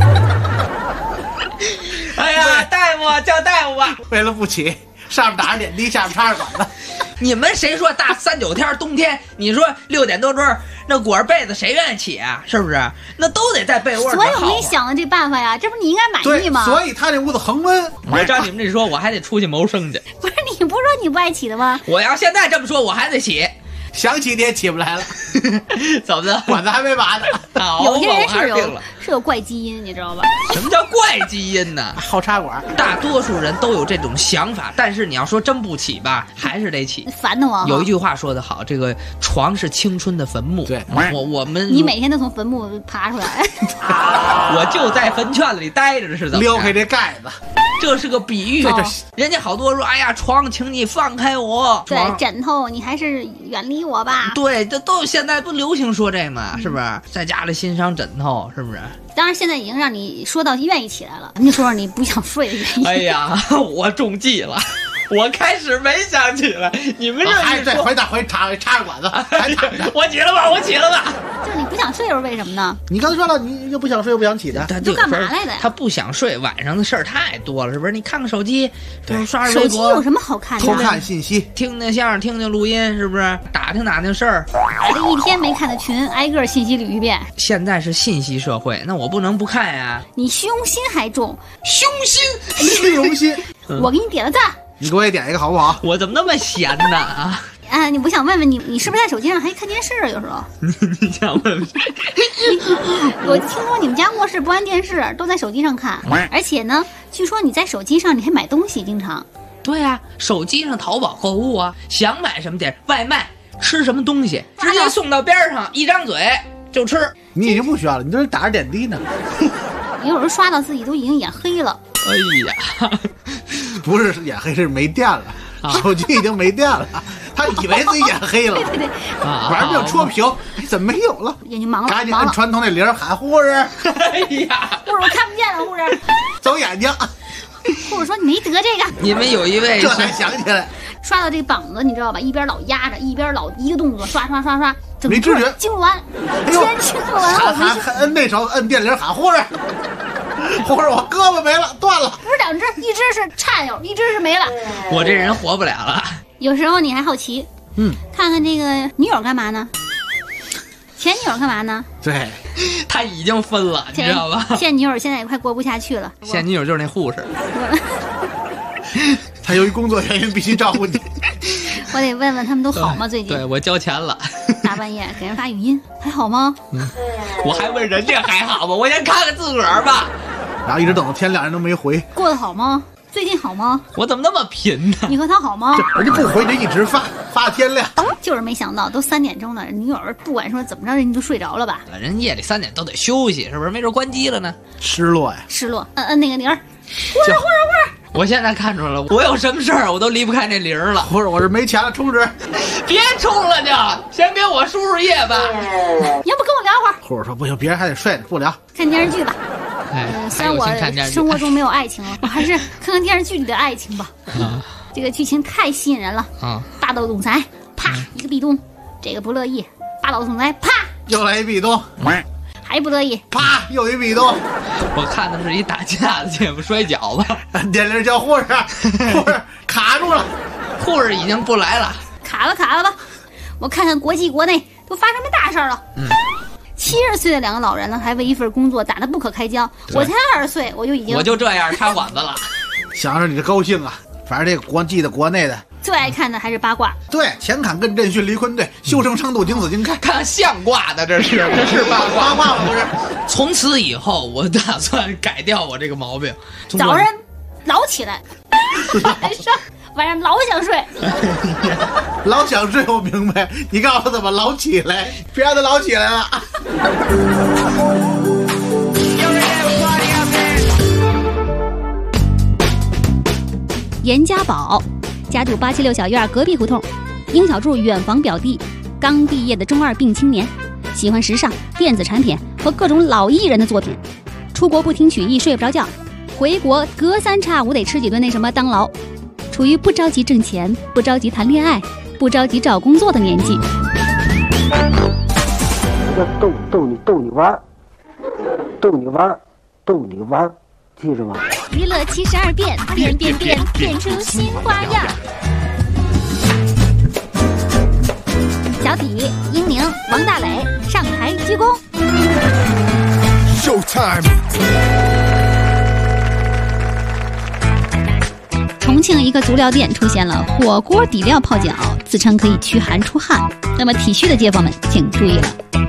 哎呀，大夫叫大夫吧！ 为了不起，上面打着点滴，下面插着管子。 你们谁说大39天冬天，你说6点多钟那裹着被子谁愿意起啊？是不是？那都得在被窝里。 所以我给你想的这办法呀，这不是你应该满意吗？ 所以他这屋子恒温。 我照你们这说，我还得出去谋生去。 不是你不是说你不爱起的吗？ 我要现在这么说，我还得起。 想起你也起不来了， 怎么的？ 管子还没拔呢。 有些人是有怪基因，你知道吧？ 什么叫怪基因呢？ 好插管。 大多数人都有这种想法，但是你要说真不起吧，还是得起。 烦得慌。 有一句话说得好，这个床是青春的坟墓。 对， 我们你每天都从坟墓爬出来。 我就在坟圈子里待着，是怎么？ 撩开这盖子。 这是个比喻，人家好多说，哎呀，床，请你放开我。 对，枕头，你还是远离我吧。 对，这都现在不流行说这嘛，是不是？在家里欣赏枕头，是不是？ 当然，现在已经让你说到愿意起来了。你说说你不想睡的原因。 哎呀，我中计了。我开始没想起来，你们这一说， 回插着管子，还躺着。 我起了吧，我起了吧。 就是你不想睡，又是为什么呢？ 你刚才说了，你又不想睡又不想起的， 他就干嘛来的呀？ 他不想睡，晚上的事儿太多了，是不是？你看看手机，刷微博， 手机有什么好看的？ 偷看信息， 听听相声，听听录音，是不是？打听事儿。 这一天没看的群，挨个信息捋一遍。 现在是信息社会，那我不能不看呀。 你虚荣心还重， 虚荣心。 我给你点了赞。 你给我也点一个好不好？ 我怎么那么闲呢？啊， 你不想问问你是不是在手机上还看电视？有时候你想问问？ 我听说你们家卧室不安电视，都在手机上看，而且呢，据说你在手机上你还买东西，经常。 对啊，手机上淘宝购物啊，想买什么点外卖，吃什么东西，直接送到边上，一张嘴就吃。 你已经不需要了，你这是打着点滴呢。 有时候刷到自己都已经眼黑了。 哎呀， 不是眼黑，是没电了，手机已经没电了。他以为自己眼黑了， 对， 晚上就戳屏，怎么没有了？ 眼睛忙了， 赶紧按传统那铃喊护士。 哎呀， 护士我看不见了，护士走眼睛。 护士说你没得这个。 你们有一位这才想起来， 刷到这膀子，你知道吧？一边老压着，一边老一个动作刷， 没知觉， 痉挛，天痉挛， 还摁那手摁电铃喊护士。护士，我胳膊没了，断了。 不是两只，一只是颤悠，一只是没了。 我这人活不了了。 有时候你还好奇，看看这个女友干嘛呢？前女友干嘛呢？ 对， 他已经分了，你知道吧？ 现女友现在也快过不下去了。 现女友就是那护士。 他由于工作原因必须照顾你。 我得问问他们都好吗？最近对我交钱了， 大半夜给人发语音，还好吗？ 我还问人家还好吗？我先看看自个儿吧。 然后一直等到天亮，人都没回。 过得好吗？最近好吗？ 我怎么那么贫呢？ 你和他好吗？ 人家不回，人一直发天亮。 就是没想到，都3点钟了，女友不管说怎么着，人家就睡着了吧？ 人夜里3点都得休息，是不是？没准关机了呢。 失落呀， 失落。摁那个铃儿，护士。 我现在看出来了，我有什么事儿我都离不开那铃了。 护士，我是没钱了，充值。 别充了就，先给我输入液吧。 你要不跟我聊会儿？ 护士说不行，别人还得睡呢，不聊。 看电视剧吧。 虽然我生活中没有爱情了，我还是看看电视剧里的爱情吧。这个剧情太吸引人了啊！霸道总裁，啪一个壁咚，这个不乐意，霸道总裁，啪又来一壁咚， 还不乐意， 啪又一壁咚。 我看的是一打架的节目，摔跤吧。 电铃叫护士，护士卡住了， 护士已经不来了， 卡了吧。我看看国际国内都发生什么大事了。70岁的2个老人呢，还为一份工作打得不可开交。我才20岁，我就这样插管子了。 想着你这高兴啊！反正这个国内的最爱看的还是八卦。 对，前坎艮震巽离坤兑，修成昌度井子金开， 看相卦的这是八卦吗？不是。从此以后，我打算改掉我这个毛病， 早上老起来，晚上老想睡。 老想睡，我明白。你告诉我怎么老起来，别让他老起来了。 严家宝家住876小院隔壁胡同，英小柱远房表弟，刚毕业的中二病青年，喜欢时尚、电子产品和各种老艺人的作品。出国不听曲艺睡不着觉，回国隔3差5得吃几顿那什么当劳。处于不着急挣钱、不着急谈恋爱、不着急找工作的年纪。 逗你玩，记住吗？ 娱乐72变，变出新花样。小体、英宁、王大磊上台鞠躬。 Showtime。 重庆一个足疗店出现了火锅底料泡脚，自称可以驱寒出汗。那么体虚的街坊们请注意了。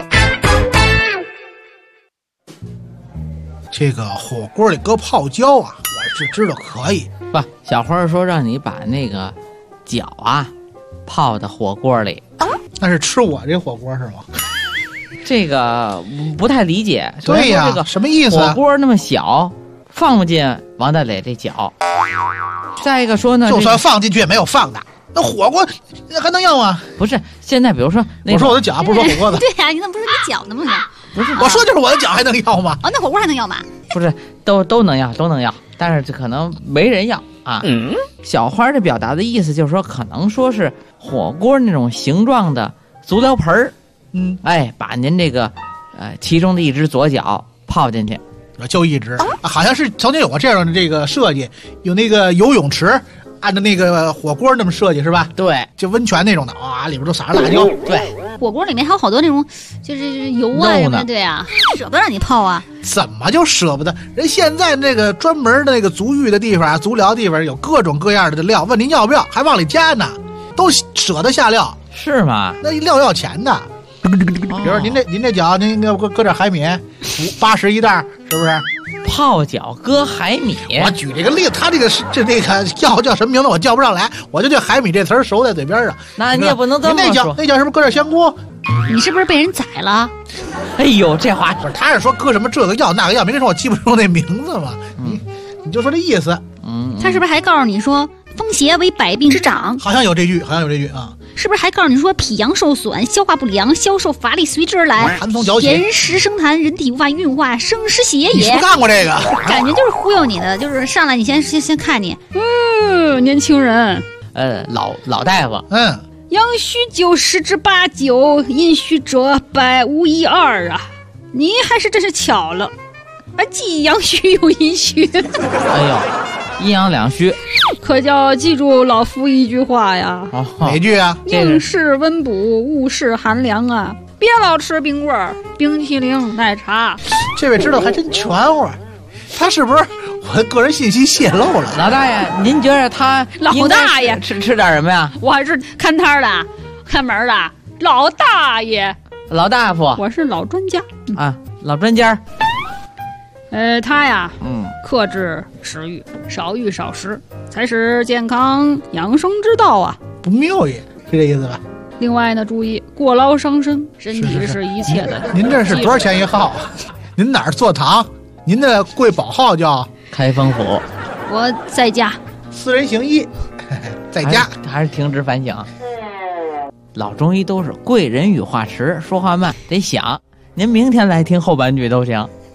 这个火锅里搁泡椒啊，我是知道可以。 不，小花说让你把那个脚啊泡到火锅里。 那是吃我这火锅是吗？ 这个不太理解。 对呀， 这个什么意思？ 火锅那么小，放不进王大磊这脚。再一个说呢， 就算放进去也没有放的。那火锅还能要吗？ 不是，现在比如说， 我说我的脚，不是说火锅的。 对呀，你怎么不是你脚的吗？ 不是， 我说就是我的脚还能要吗？ 那火锅还能要吗？ 不是，都能要，但是这可能没人要啊。小花这表达的意思就是说，可能说是火锅那种形状的足疗盆儿，把您这个其中的一只左脚泡进去。 就一直好像是曾经有过这样的这个设计，有那个游泳池按照那个火锅那么设计是吧？ 对， 就温泉那种的啊，里边都撒着辣椒。 对， 火锅里面还有好多那种就是油啊什么的，对啊，舍不得让你泡啊。 怎么就舍不得？人现在那个专门的那个足浴的地方啊，足疗地方有各种各样的料，问您要不要，还往里加呢，都舍得下料。 是吗？ 那料要钱的。比如您这脚，您要搁点海米，80一袋，是不是？ 泡脚搁海米。 我举这个例子，他这个叫什么名字我叫不上来，我就对海米这词儿熟在嘴边上。 那你也不能这么说。 那叫是不是搁点香菇？ 你是不是被人宰了？ 哎呦，这话不是，他是说搁什么这个药那个药，没跟说我记不住那名字嘛。你就说这意思。 他是不是还告诉你说风邪为百病之长？ 好像有这句啊。 是不是还告诉你说脾阳受损，消化不良，消瘦乏力随之而来， 寒风脚起， 言食生痰，人体无法运化，生湿邪也。 你是不是干过这个？ 感觉就是忽悠你的，就是上来你先看你，年轻人， 老大夫， 阳虚者10之89，阴虚者100无1 2啊！你还是真是巧了，既阳虚又阴虚。 哎呦，阴阳两虚。 可叫记住老夫一句话呀， 哪句啊？ 宁是温补，勿是寒凉啊！别老吃冰棍儿、冰淇淋、奶茶。 这位知道还真全乎，他是不是我个人信息泄露了？ 老大爷，您觉得他老大爷吃点什么呀？ 我还是看摊的、看门的老大爷、 老大夫， 我是老专家啊，老专家。 他呀，克制食欲，少欲少食，才是健康养生之道啊！ 不妙也，是这意思吧？ 另外呢，注意过劳伤身，身体是一切的。 您这是多少钱一号？您哪儿坐堂？您的贵宝号叫开封府。 我在家， 私人行医，在家还是停止反省。老中医都是贵人语话迟，说话慢，得想。您明天来听后半句都行。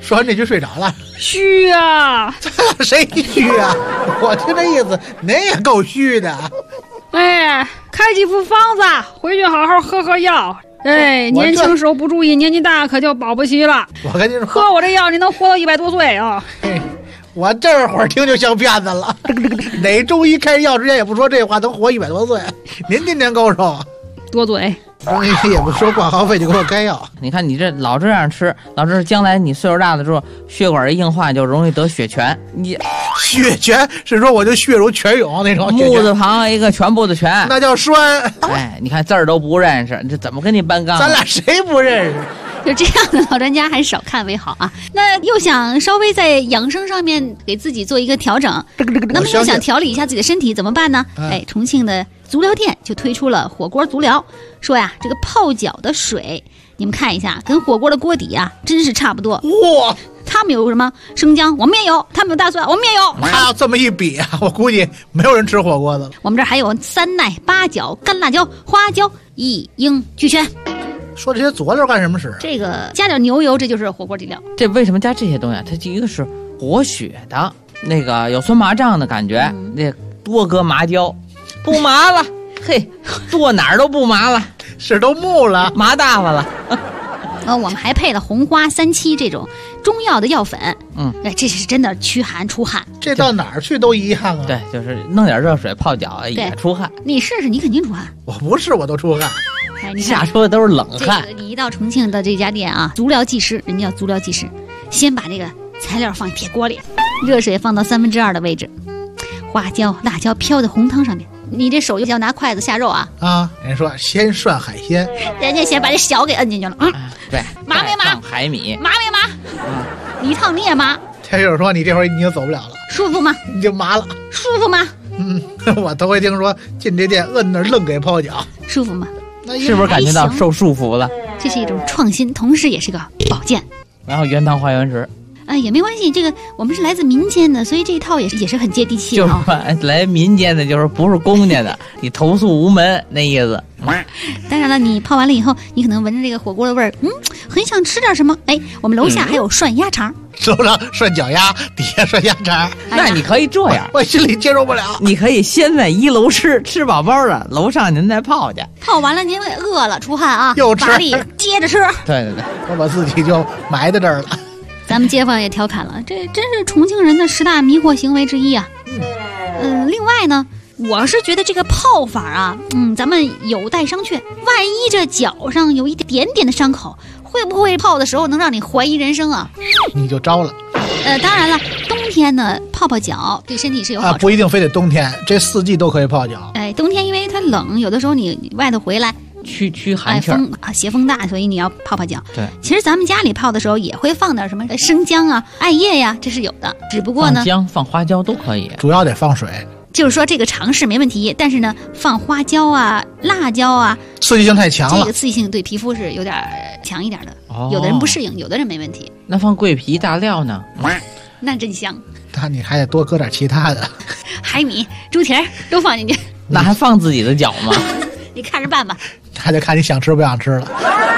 说完这句睡着了。 虚啊！ 谁虚啊？我听这意思，您也够虚的。 哎，开几副方子，回去好好喝喝药。哎，年轻时候不注意，年纪大可就保不齐了。 我跟您说， 喝我这药，你能活到100多岁啊！ 我这会儿听就像骗子了。哪中医开药之前也不说这话，能活100多岁？您天天高寿， 多嘴。 中医也不说挂号费就给我开药。 你看你这老这样吃，老这将来你岁数大了之后，血管一硬化就容易得血全。你血全是说我就血如泉涌那种， 木字旁一个全部的全， 那叫栓。 哎，你看字儿都不认识，这怎么跟你搬杠？ 咱俩谁不认识？ 就这样的老专家还是少看为好啊。那又想稍微在养生上面给自己做一个调整，那么又想调理一下自己的身体怎么办呢？哎，重庆的足疗店就推出了火锅足疗，说呀这个泡脚的水，你们看一下，跟火锅的锅底啊真是差不多。 哇！ 他们有什么生姜，我们也有；他们有大蒜，我们也有。 他要这么一比啊，我估计没有人吃火锅的了。 我们这还有三奈、八角、干辣椒、花椒，一应俱全。 说这些佐料干什么使？ 这个加点牛油，这就是火锅底料。 这为什么加这些东西啊？它一个是活血的，那个有酸麻酱的感觉，那多搁麻椒，不麻了，嘿，做哪儿都不麻了， 是都木了， 麻大发了。 我们还配了红花三七这种中药的药粉，这是真的驱寒出汗。 这到哪儿去都一样啊。 对，就是弄点热水泡脚也出汗。 你试试，你肯定出汗。 我不是，我都出汗。 哎，你瞎说的都是冷汗。 这个你一到重庆的这家店啊，足疗技师，人家叫足疗技师，先把这个材料放铁锅里，热水放到2/3的位置，花椒、辣椒飘在红汤上面。你这手就要拿筷子下肉啊！ 啊，人说先涮海鲜， 人家先把这小给摁进去了。 对， 麻没麻？ 海米麻没麻？你一烫你也麻。 这就是说你这会儿已经走不了了， 舒服吗？ 你就麻了， 舒服吗？ 我头回听说进这店摁那儿愣给泡脚， 舒服吗？ 是不是感觉到受束缚了？ 这是一种创新，同时也是个保健。 然后原汤化原食。 也没关系，这个我们是来自民间的，所以这一套也是很接地气的。 就是来民间的，就是不是公家的，你投诉无门那意思。 当然了，你泡完了以后，你可能闻着这个火锅的味儿，很想吃点什么。哎，我们楼下还有涮鸭肠， 楼上涮脚丫，底下涮鸭肠。 那你可以这样， 我心里接受不了。 你可以先在1楼吃饱饱了，楼上您再泡去。 泡完了您给饿了，出汗啊， 又吃， 接着吃。 对， 我把自己就埋在这儿了。 咱们街坊也调侃了，这真是重庆人的10大迷惑行为之一啊。另外呢，我是觉得这个泡法啊，咱们有待商榷。万一这脚上有一点点的伤口，会不会泡的时候能让你怀疑人生啊？ 你就招了。 当然了，冬天呢泡脚对身体是有好处不一定非得冬天，这4季都可以泡脚。 哎，冬天因为它冷，有的时候你外头回来。 驱寒气， 邪风大，所以你要泡脚。 对， 其实咱们家里泡的时候也会放点什么生姜啊、艾叶呀，这是有的。只不过呢， 放姜、放花椒都可以， 主要得放水。 就是说这个尝试没问题，但是呢，放花椒啊、辣椒啊， 刺激性太强了。 这个刺激性对皮肤是有点强一点的，有的人不适应，有的人没问题。 那放桂皮、大料呢？ 那真香。 那你还得多搁点其他的， 海米、猪蹄儿都放进去。 那还放自己的脚吗？ 你看着办吧， 那就看你想吃不想吃了。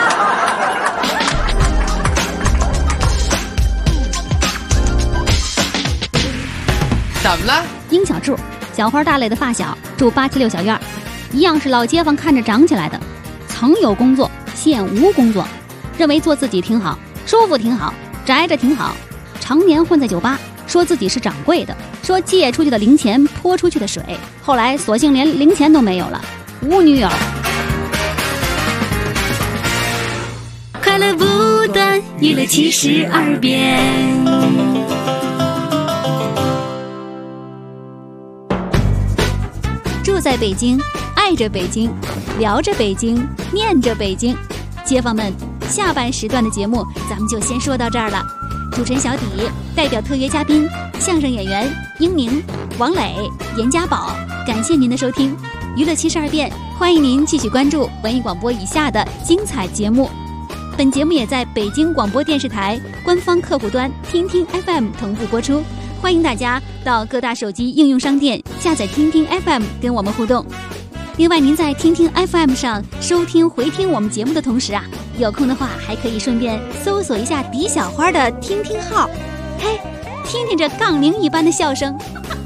怎么了？ 殷小柱，小花大磊的发小，住876小院，一样是老街坊看着长起来的。曾有工作，现无工作，认为做自己挺好，舒服挺好，宅着挺好。常年混在酒吧，说自己是掌柜的，说借出去的零钱泼出去的水，后来索性连零钱都没有了。无女友， 快乐不断，娱乐72变。 住在北京，爱着北京，聊着北京，念着北京。街坊们，下半时段的节目咱们就先说到这儿了。主持人小底代表特约嘉宾相声演员英明、王磊、严家宝，感谢您的收听。娱乐72变，欢迎您继续关注文艺广播以下的精彩节目。本节目也在北京广播电视台官方客户端听听 FM 同步播出，欢迎大家到各大手机应用商店下载听听 FM 跟我们互动。另外，您在听听 FM 上收听回听我们节目的同时啊， 有空的话还可以顺便搜索一下狄小花的听听号，嘿，听听这杠铃一般的笑声。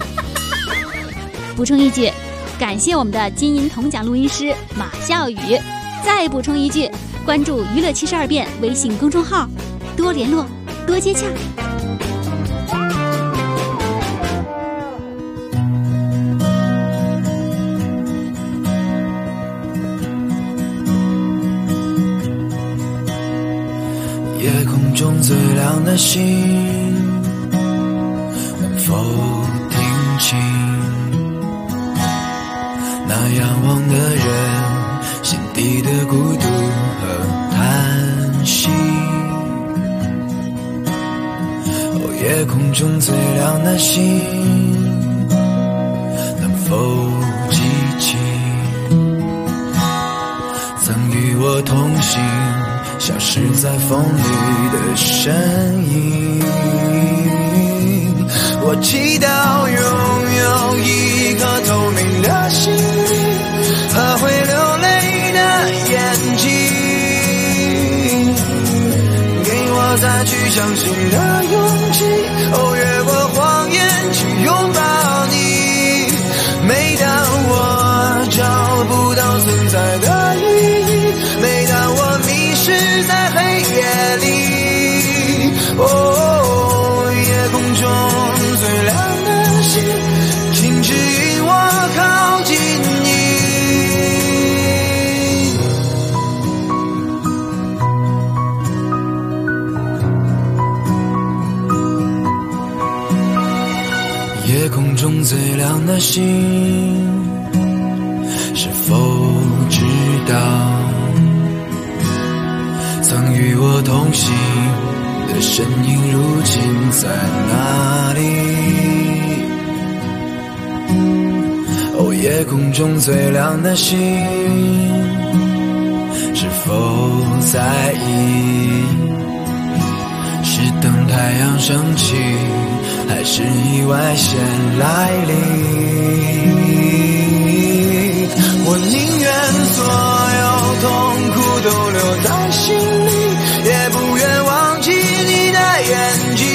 补充一句，感谢我们的金银铜奖录音师马笑宇。再补充一句，关注娱乐72变微信公众号，多联络，多接洽。 夜空中最亮的星，能否听清那仰望的人心底的孤独和叹息？哦，夜空中最亮的星，能否记起曾与我同行消失在风里的身影？我祈祷拥有一颗透明的心灵和会流泪的眼睛，给我再去相信的勇气，哦，越过谎言去拥抱你。每当我找不到存在的意义，每当我迷失在黑夜里，哦，夜空中最亮的星，请指引我靠近你。夜空中最亮的星，是否知道曾与我同行的身影如今在哪里？哦，夜空中最亮的星，是否在意是等太阳升起，还是意外先来临？我宁愿所有痛苦都留在心里，也不愿忘记你的眼睛，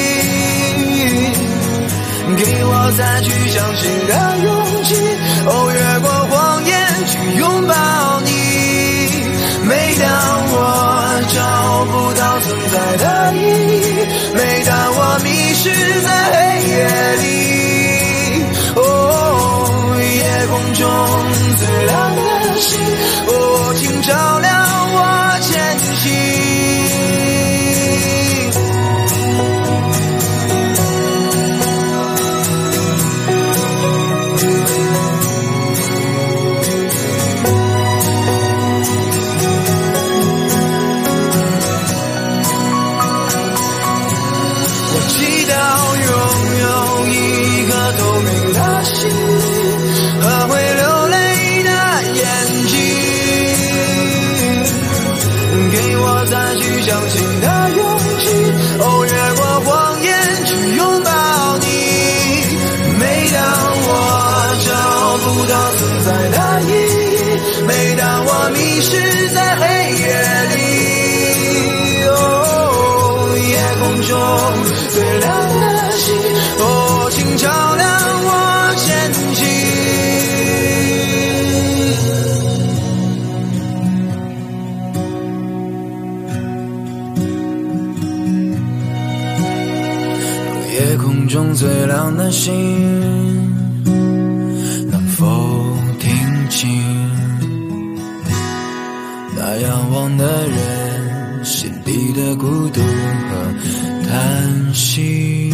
给我再去相信的勇气，哦，越过谎言去拥抱你。每当我找不到存在的意义，每当我迷失在黑夜里，哦，夜空中最亮的星，哦，请照亮我前行。相信的勇气，哦，越过谎言去拥抱你。每当我找不到存在的意义，每当我迷失在黑夜里，哦，夜空中最亮的星，哦，请照亮我前行。夜空中最亮的星，能否听清那仰望的人心底的孤独和叹息？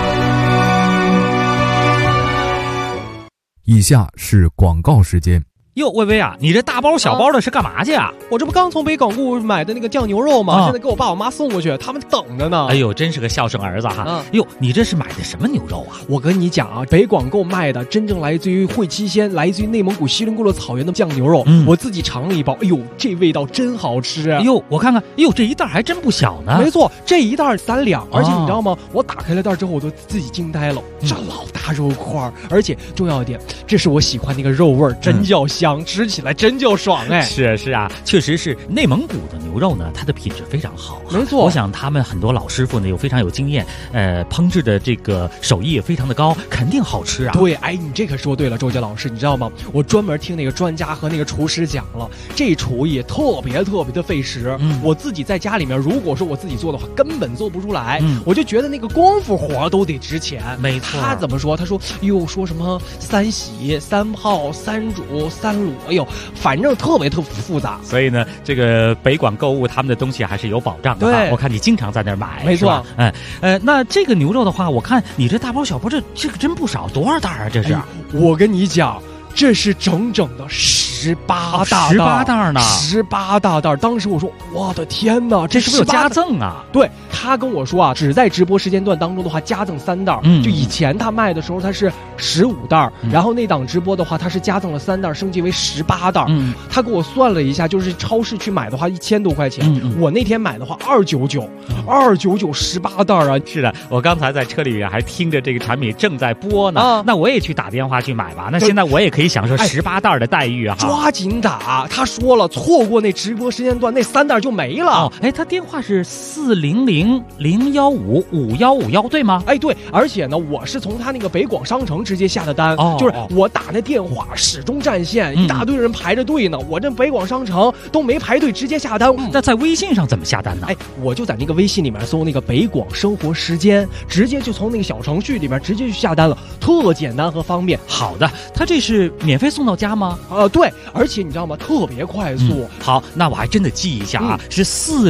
以下是广告时间。 哟，薇薇啊，你这大包小包的是干嘛去啊？ 我这不刚从北广固买的那个酱牛肉吗？现在给我爸我妈送过去，他们等着呢。 哎呦，真是个孝顺儿子哈！哟，你这是买的什么牛肉啊？ 我跟你讲啊，北广购卖的真正来自于会期鲜，来自于内蒙古锡林郭勒草原的酱牛肉，我自己尝了一包，哎呦，这味道真好吃！ 哎呦，我看看，哎呦，这一袋还真不小呢。 没错，这一袋3两，而且你知道吗？我打开了袋之后，我都自己惊呆了，这老大肉块，而且重要一点，这是我喜欢那个肉味，真叫香，吃起来真叫爽哎！ 是啊，确实是内蒙古的牛肉呢，它的品质非常好。 没错， 我想他们很多老师傅呢，非常有经验，烹制的这个手艺也非常的高，肯定好吃啊。 对，哎，你这可说对了，周杰老师，你知道吗？我专门听那个专家和那个厨师讲了，这厨艺特别的费时。我自己在家里面，如果说我自己做的话，根本做不出来。我就觉得那个功夫活都得值钱。 没错。 他怎么说？他说哟，说什么3洗、3泡、3煮、3卤，哎呦，反正特别复杂。 所以呢，这个北广购物他们的东西还是有保障的。对，我看你经常在那儿买。 没错。 那这个牛肉的话，我看你这大包小包，这个真不少，多少袋啊？这是？ 我跟你讲，这是整整的18 袋呢 ，18大袋。当时我说，我的天哪，这是不是有加赠啊？ 对，他跟我说啊，只在直播时间段当中的话，加赠3袋。就以前他卖的时候，他是15袋，然后那档直播的话，他是加赠了3袋，升级为18袋。他给我算了一下，就是超市去买的话1000多块钱，我那天买的话299，29918袋啊！ 是的，我刚才在车里还听着这个产品正在播呢，那我也去打电话去买吧。那现在我也可以享受18袋的待遇啊！ 抓紧打！他说了，错过那直播时间段，那3袋就没了。 他电话是400-015-5151，对吗？ 对，而且呢，我是从他那个北广商城直接下的单，就是我打那电话始终占线，一大堆人排着队呢，我这北广商城都没排队，直接下单。 那在微信上怎么下单呢？ 我就在那个微信里面搜那个北广生活时间，直接就从那个小程序里面直接去下单了，特简单和方便。 好的，他这是免费送到家吗？ 对，而且你知道吗？特别快速。 好，那我还真得记一下啊，是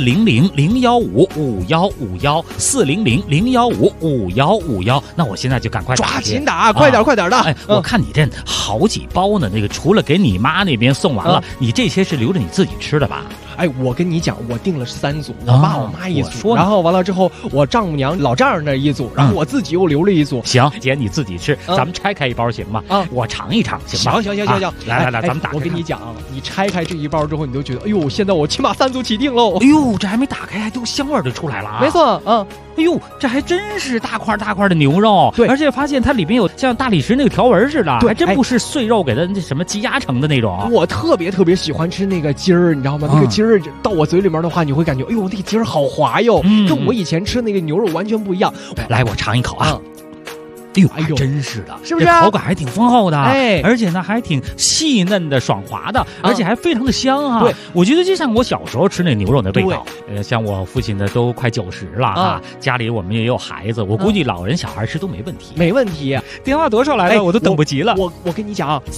400-015-5151，400-015-5151。那我现在就赶快抓紧打，快点的！ 我看你这好几包呢，那个除了给你妈那边送完了，你这些是留着你自己吃的吧？ 我跟你讲，我订了3组，我爸我妈一组，然后完了之后，我丈母娘老丈人那一组，然后我自己又留了一组。 行，姐你自己吃，咱们拆开一包行吗？我尝一尝行吗？ 行， 来，咱们打开。 我跟你讲，你拆开这一包之后，你就觉得，哎呦，现在我起码3组起订喽。 哎呦，这还没打开，都香味就出来了啊！ 没错， 哎呦，这还真是大块的牛肉， 对， 而且发现它里面有像大理石那个条纹似的，还真不是碎肉给它那什么积压成的那种。 我特别喜欢吃那个筋儿，你知道吗？那个筋儿到我嘴里面的话，你会感觉，哎呦，那个筋儿好滑哟，跟我以前吃那个牛肉完全不一样。 来，我尝一口啊。哎呦，真是的， 是不是？ 这口感还挺丰厚的，而且呢还挺细嫩的、爽滑的，而且还非常的香啊！ 对， 我觉得就像我小时候吃那牛肉的味道。像我父亲呢都快90了啊，家里我们也有孩子，我估计老人小孩吃都没问题。 没问题。 电话多少来了？我都等不及了。 我跟你讲啊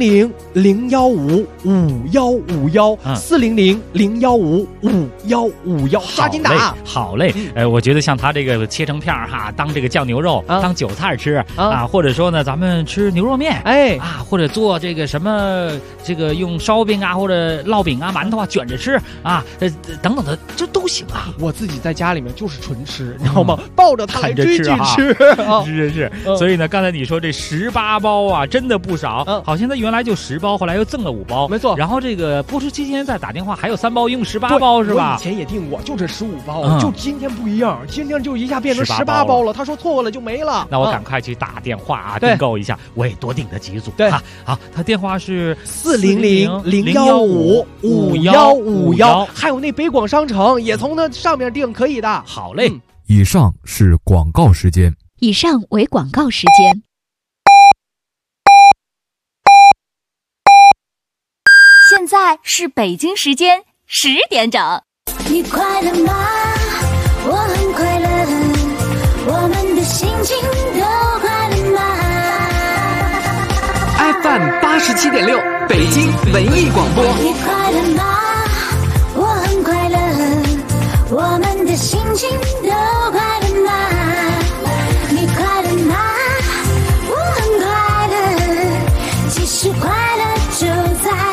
，400-015-5151，400-015-5151，抓紧打！ 好嘞，我觉得像他这个切成片哈，当这个酱牛肉，当韭菜吃啊，或者说呢，咱们吃牛肉面，或者做这个什么，这个用烧饼啊，或者烙饼啊、馒头啊卷着吃啊，等等的，这都行啊。 我自己在家里面就是纯吃，你知道吗？抱着它来追剧吃， 是。所以呢，刚才你说这18包啊，真的不少，好像他原来就10包，后来又赠了5包， 没错。 然后这个播出期间再打电话，还有3包，一共18包是吧？ 我以前也订过，就这15包，就今天不一样，今天就一下变成18包了。他说错了就没了。 那我赶快去打电话啊，订购一下，我也多订了几组。 对， 好，他电话是 400-015-5151，还有那北广商城也从那上面订，可以的。 好嘞。 以上是广告时间。 以上为广告时间。现在是北京时间10点整。 你快乐吗？我很快乐，我们的心情都快乐吗 ？FM 87.6，北京文艺广播。 你快乐吗？我很快乐，我们的心情都快乐吗？你快乐吗？我很快乐，其实快乐就在。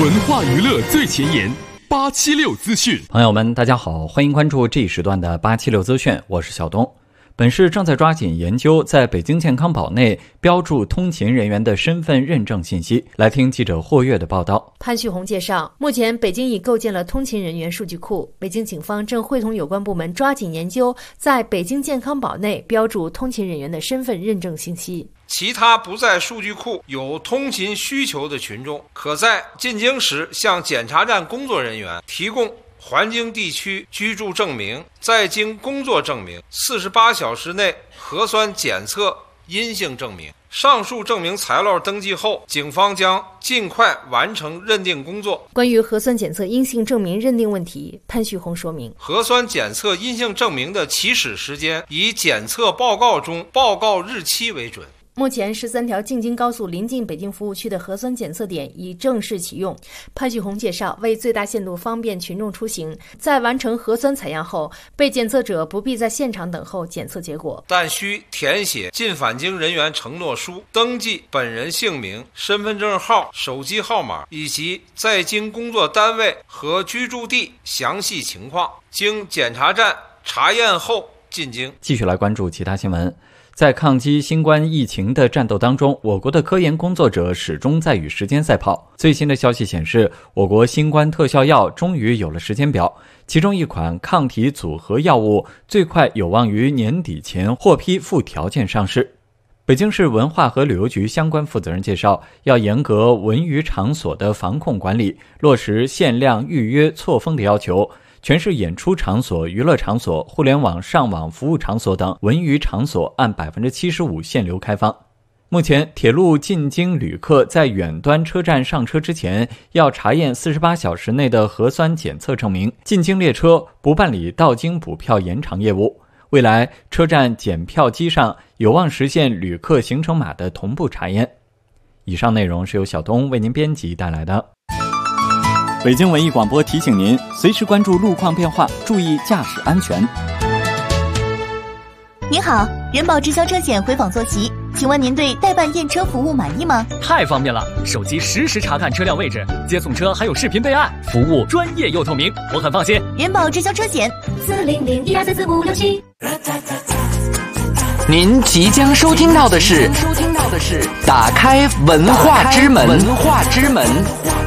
文化娱乐最前沿，876资讯。 朋友们，大家好，欢迎关注这一时段的876资讯，我是小东。本市正在抓紧研究在北京健康宝内标注通勤人员的身份认证信息。来听记者霍月的报道。 潘旭红介绍，目前北京已构建了通勤人员数据库，北京警方正会同有关部门抓紧研究在北京健康宝内标注通勤人员的身份认证信息。 其他不在数据库有通勤需求的群众，可在进京时向检查站工作人员提供环京地区居住证明、在京工作证明、48小时内核酸检测阴性证明。上述证明材料登记后，警方将尽快完成认定工作。 关于核酸检测阴性证明认定问题，潘旭红说明， 核酸检测阴性证明的起始时间以检测报告中报告日期为准。 目前13条京津高速临近北京服务区的核酸检测点已正式启用。潘旭红介绍，为最大限度方便群众出行，在完成核酸采样后，被检测者不必在现场等候检测结果， 但需填写进返京人员承诺书，登记本人姓名、身份证号、手机号码以及在京工作单位和居住地详细情况，经检查站查验后进京。 继续来关注其他新闻。在抗击新冠疫情的战斗当中，我国的科研工作者始终在与时间赛跑。最新的消息显示，我国新冠特效药终于有了时间表，其中一款抗体组合药物最快有望于年底前获批附条件上市。北京市文化和旅游局相关负责人介绍，要严格文娱场所的防控管理，落实限量预约错峰的要求。全市演出场所、娱乐场所、互联网上网服务场所等文娱场所按 75% 限流开放。目前，铁路进京旅客在远端车站上车之前，要查验48小时内的核酸检测证明。进京列车不办理到京补票延长业务。未来，车站检票机上有望实现旅客行程码的同步查验。以上内容是由小东为您编辑带来的。 北京文艺广播提醒您，随时关注路况变化，注意驾驶安全。 您好，人保直销车险回访坐骑，请问您对代办验车服务满意吗？ 太方便了，手机实时查看车辆位置，接送车还有视频备案，服务专业又透明，我很放心。 人保直销车险40012344567。 您即将收听到的是打开文化之门。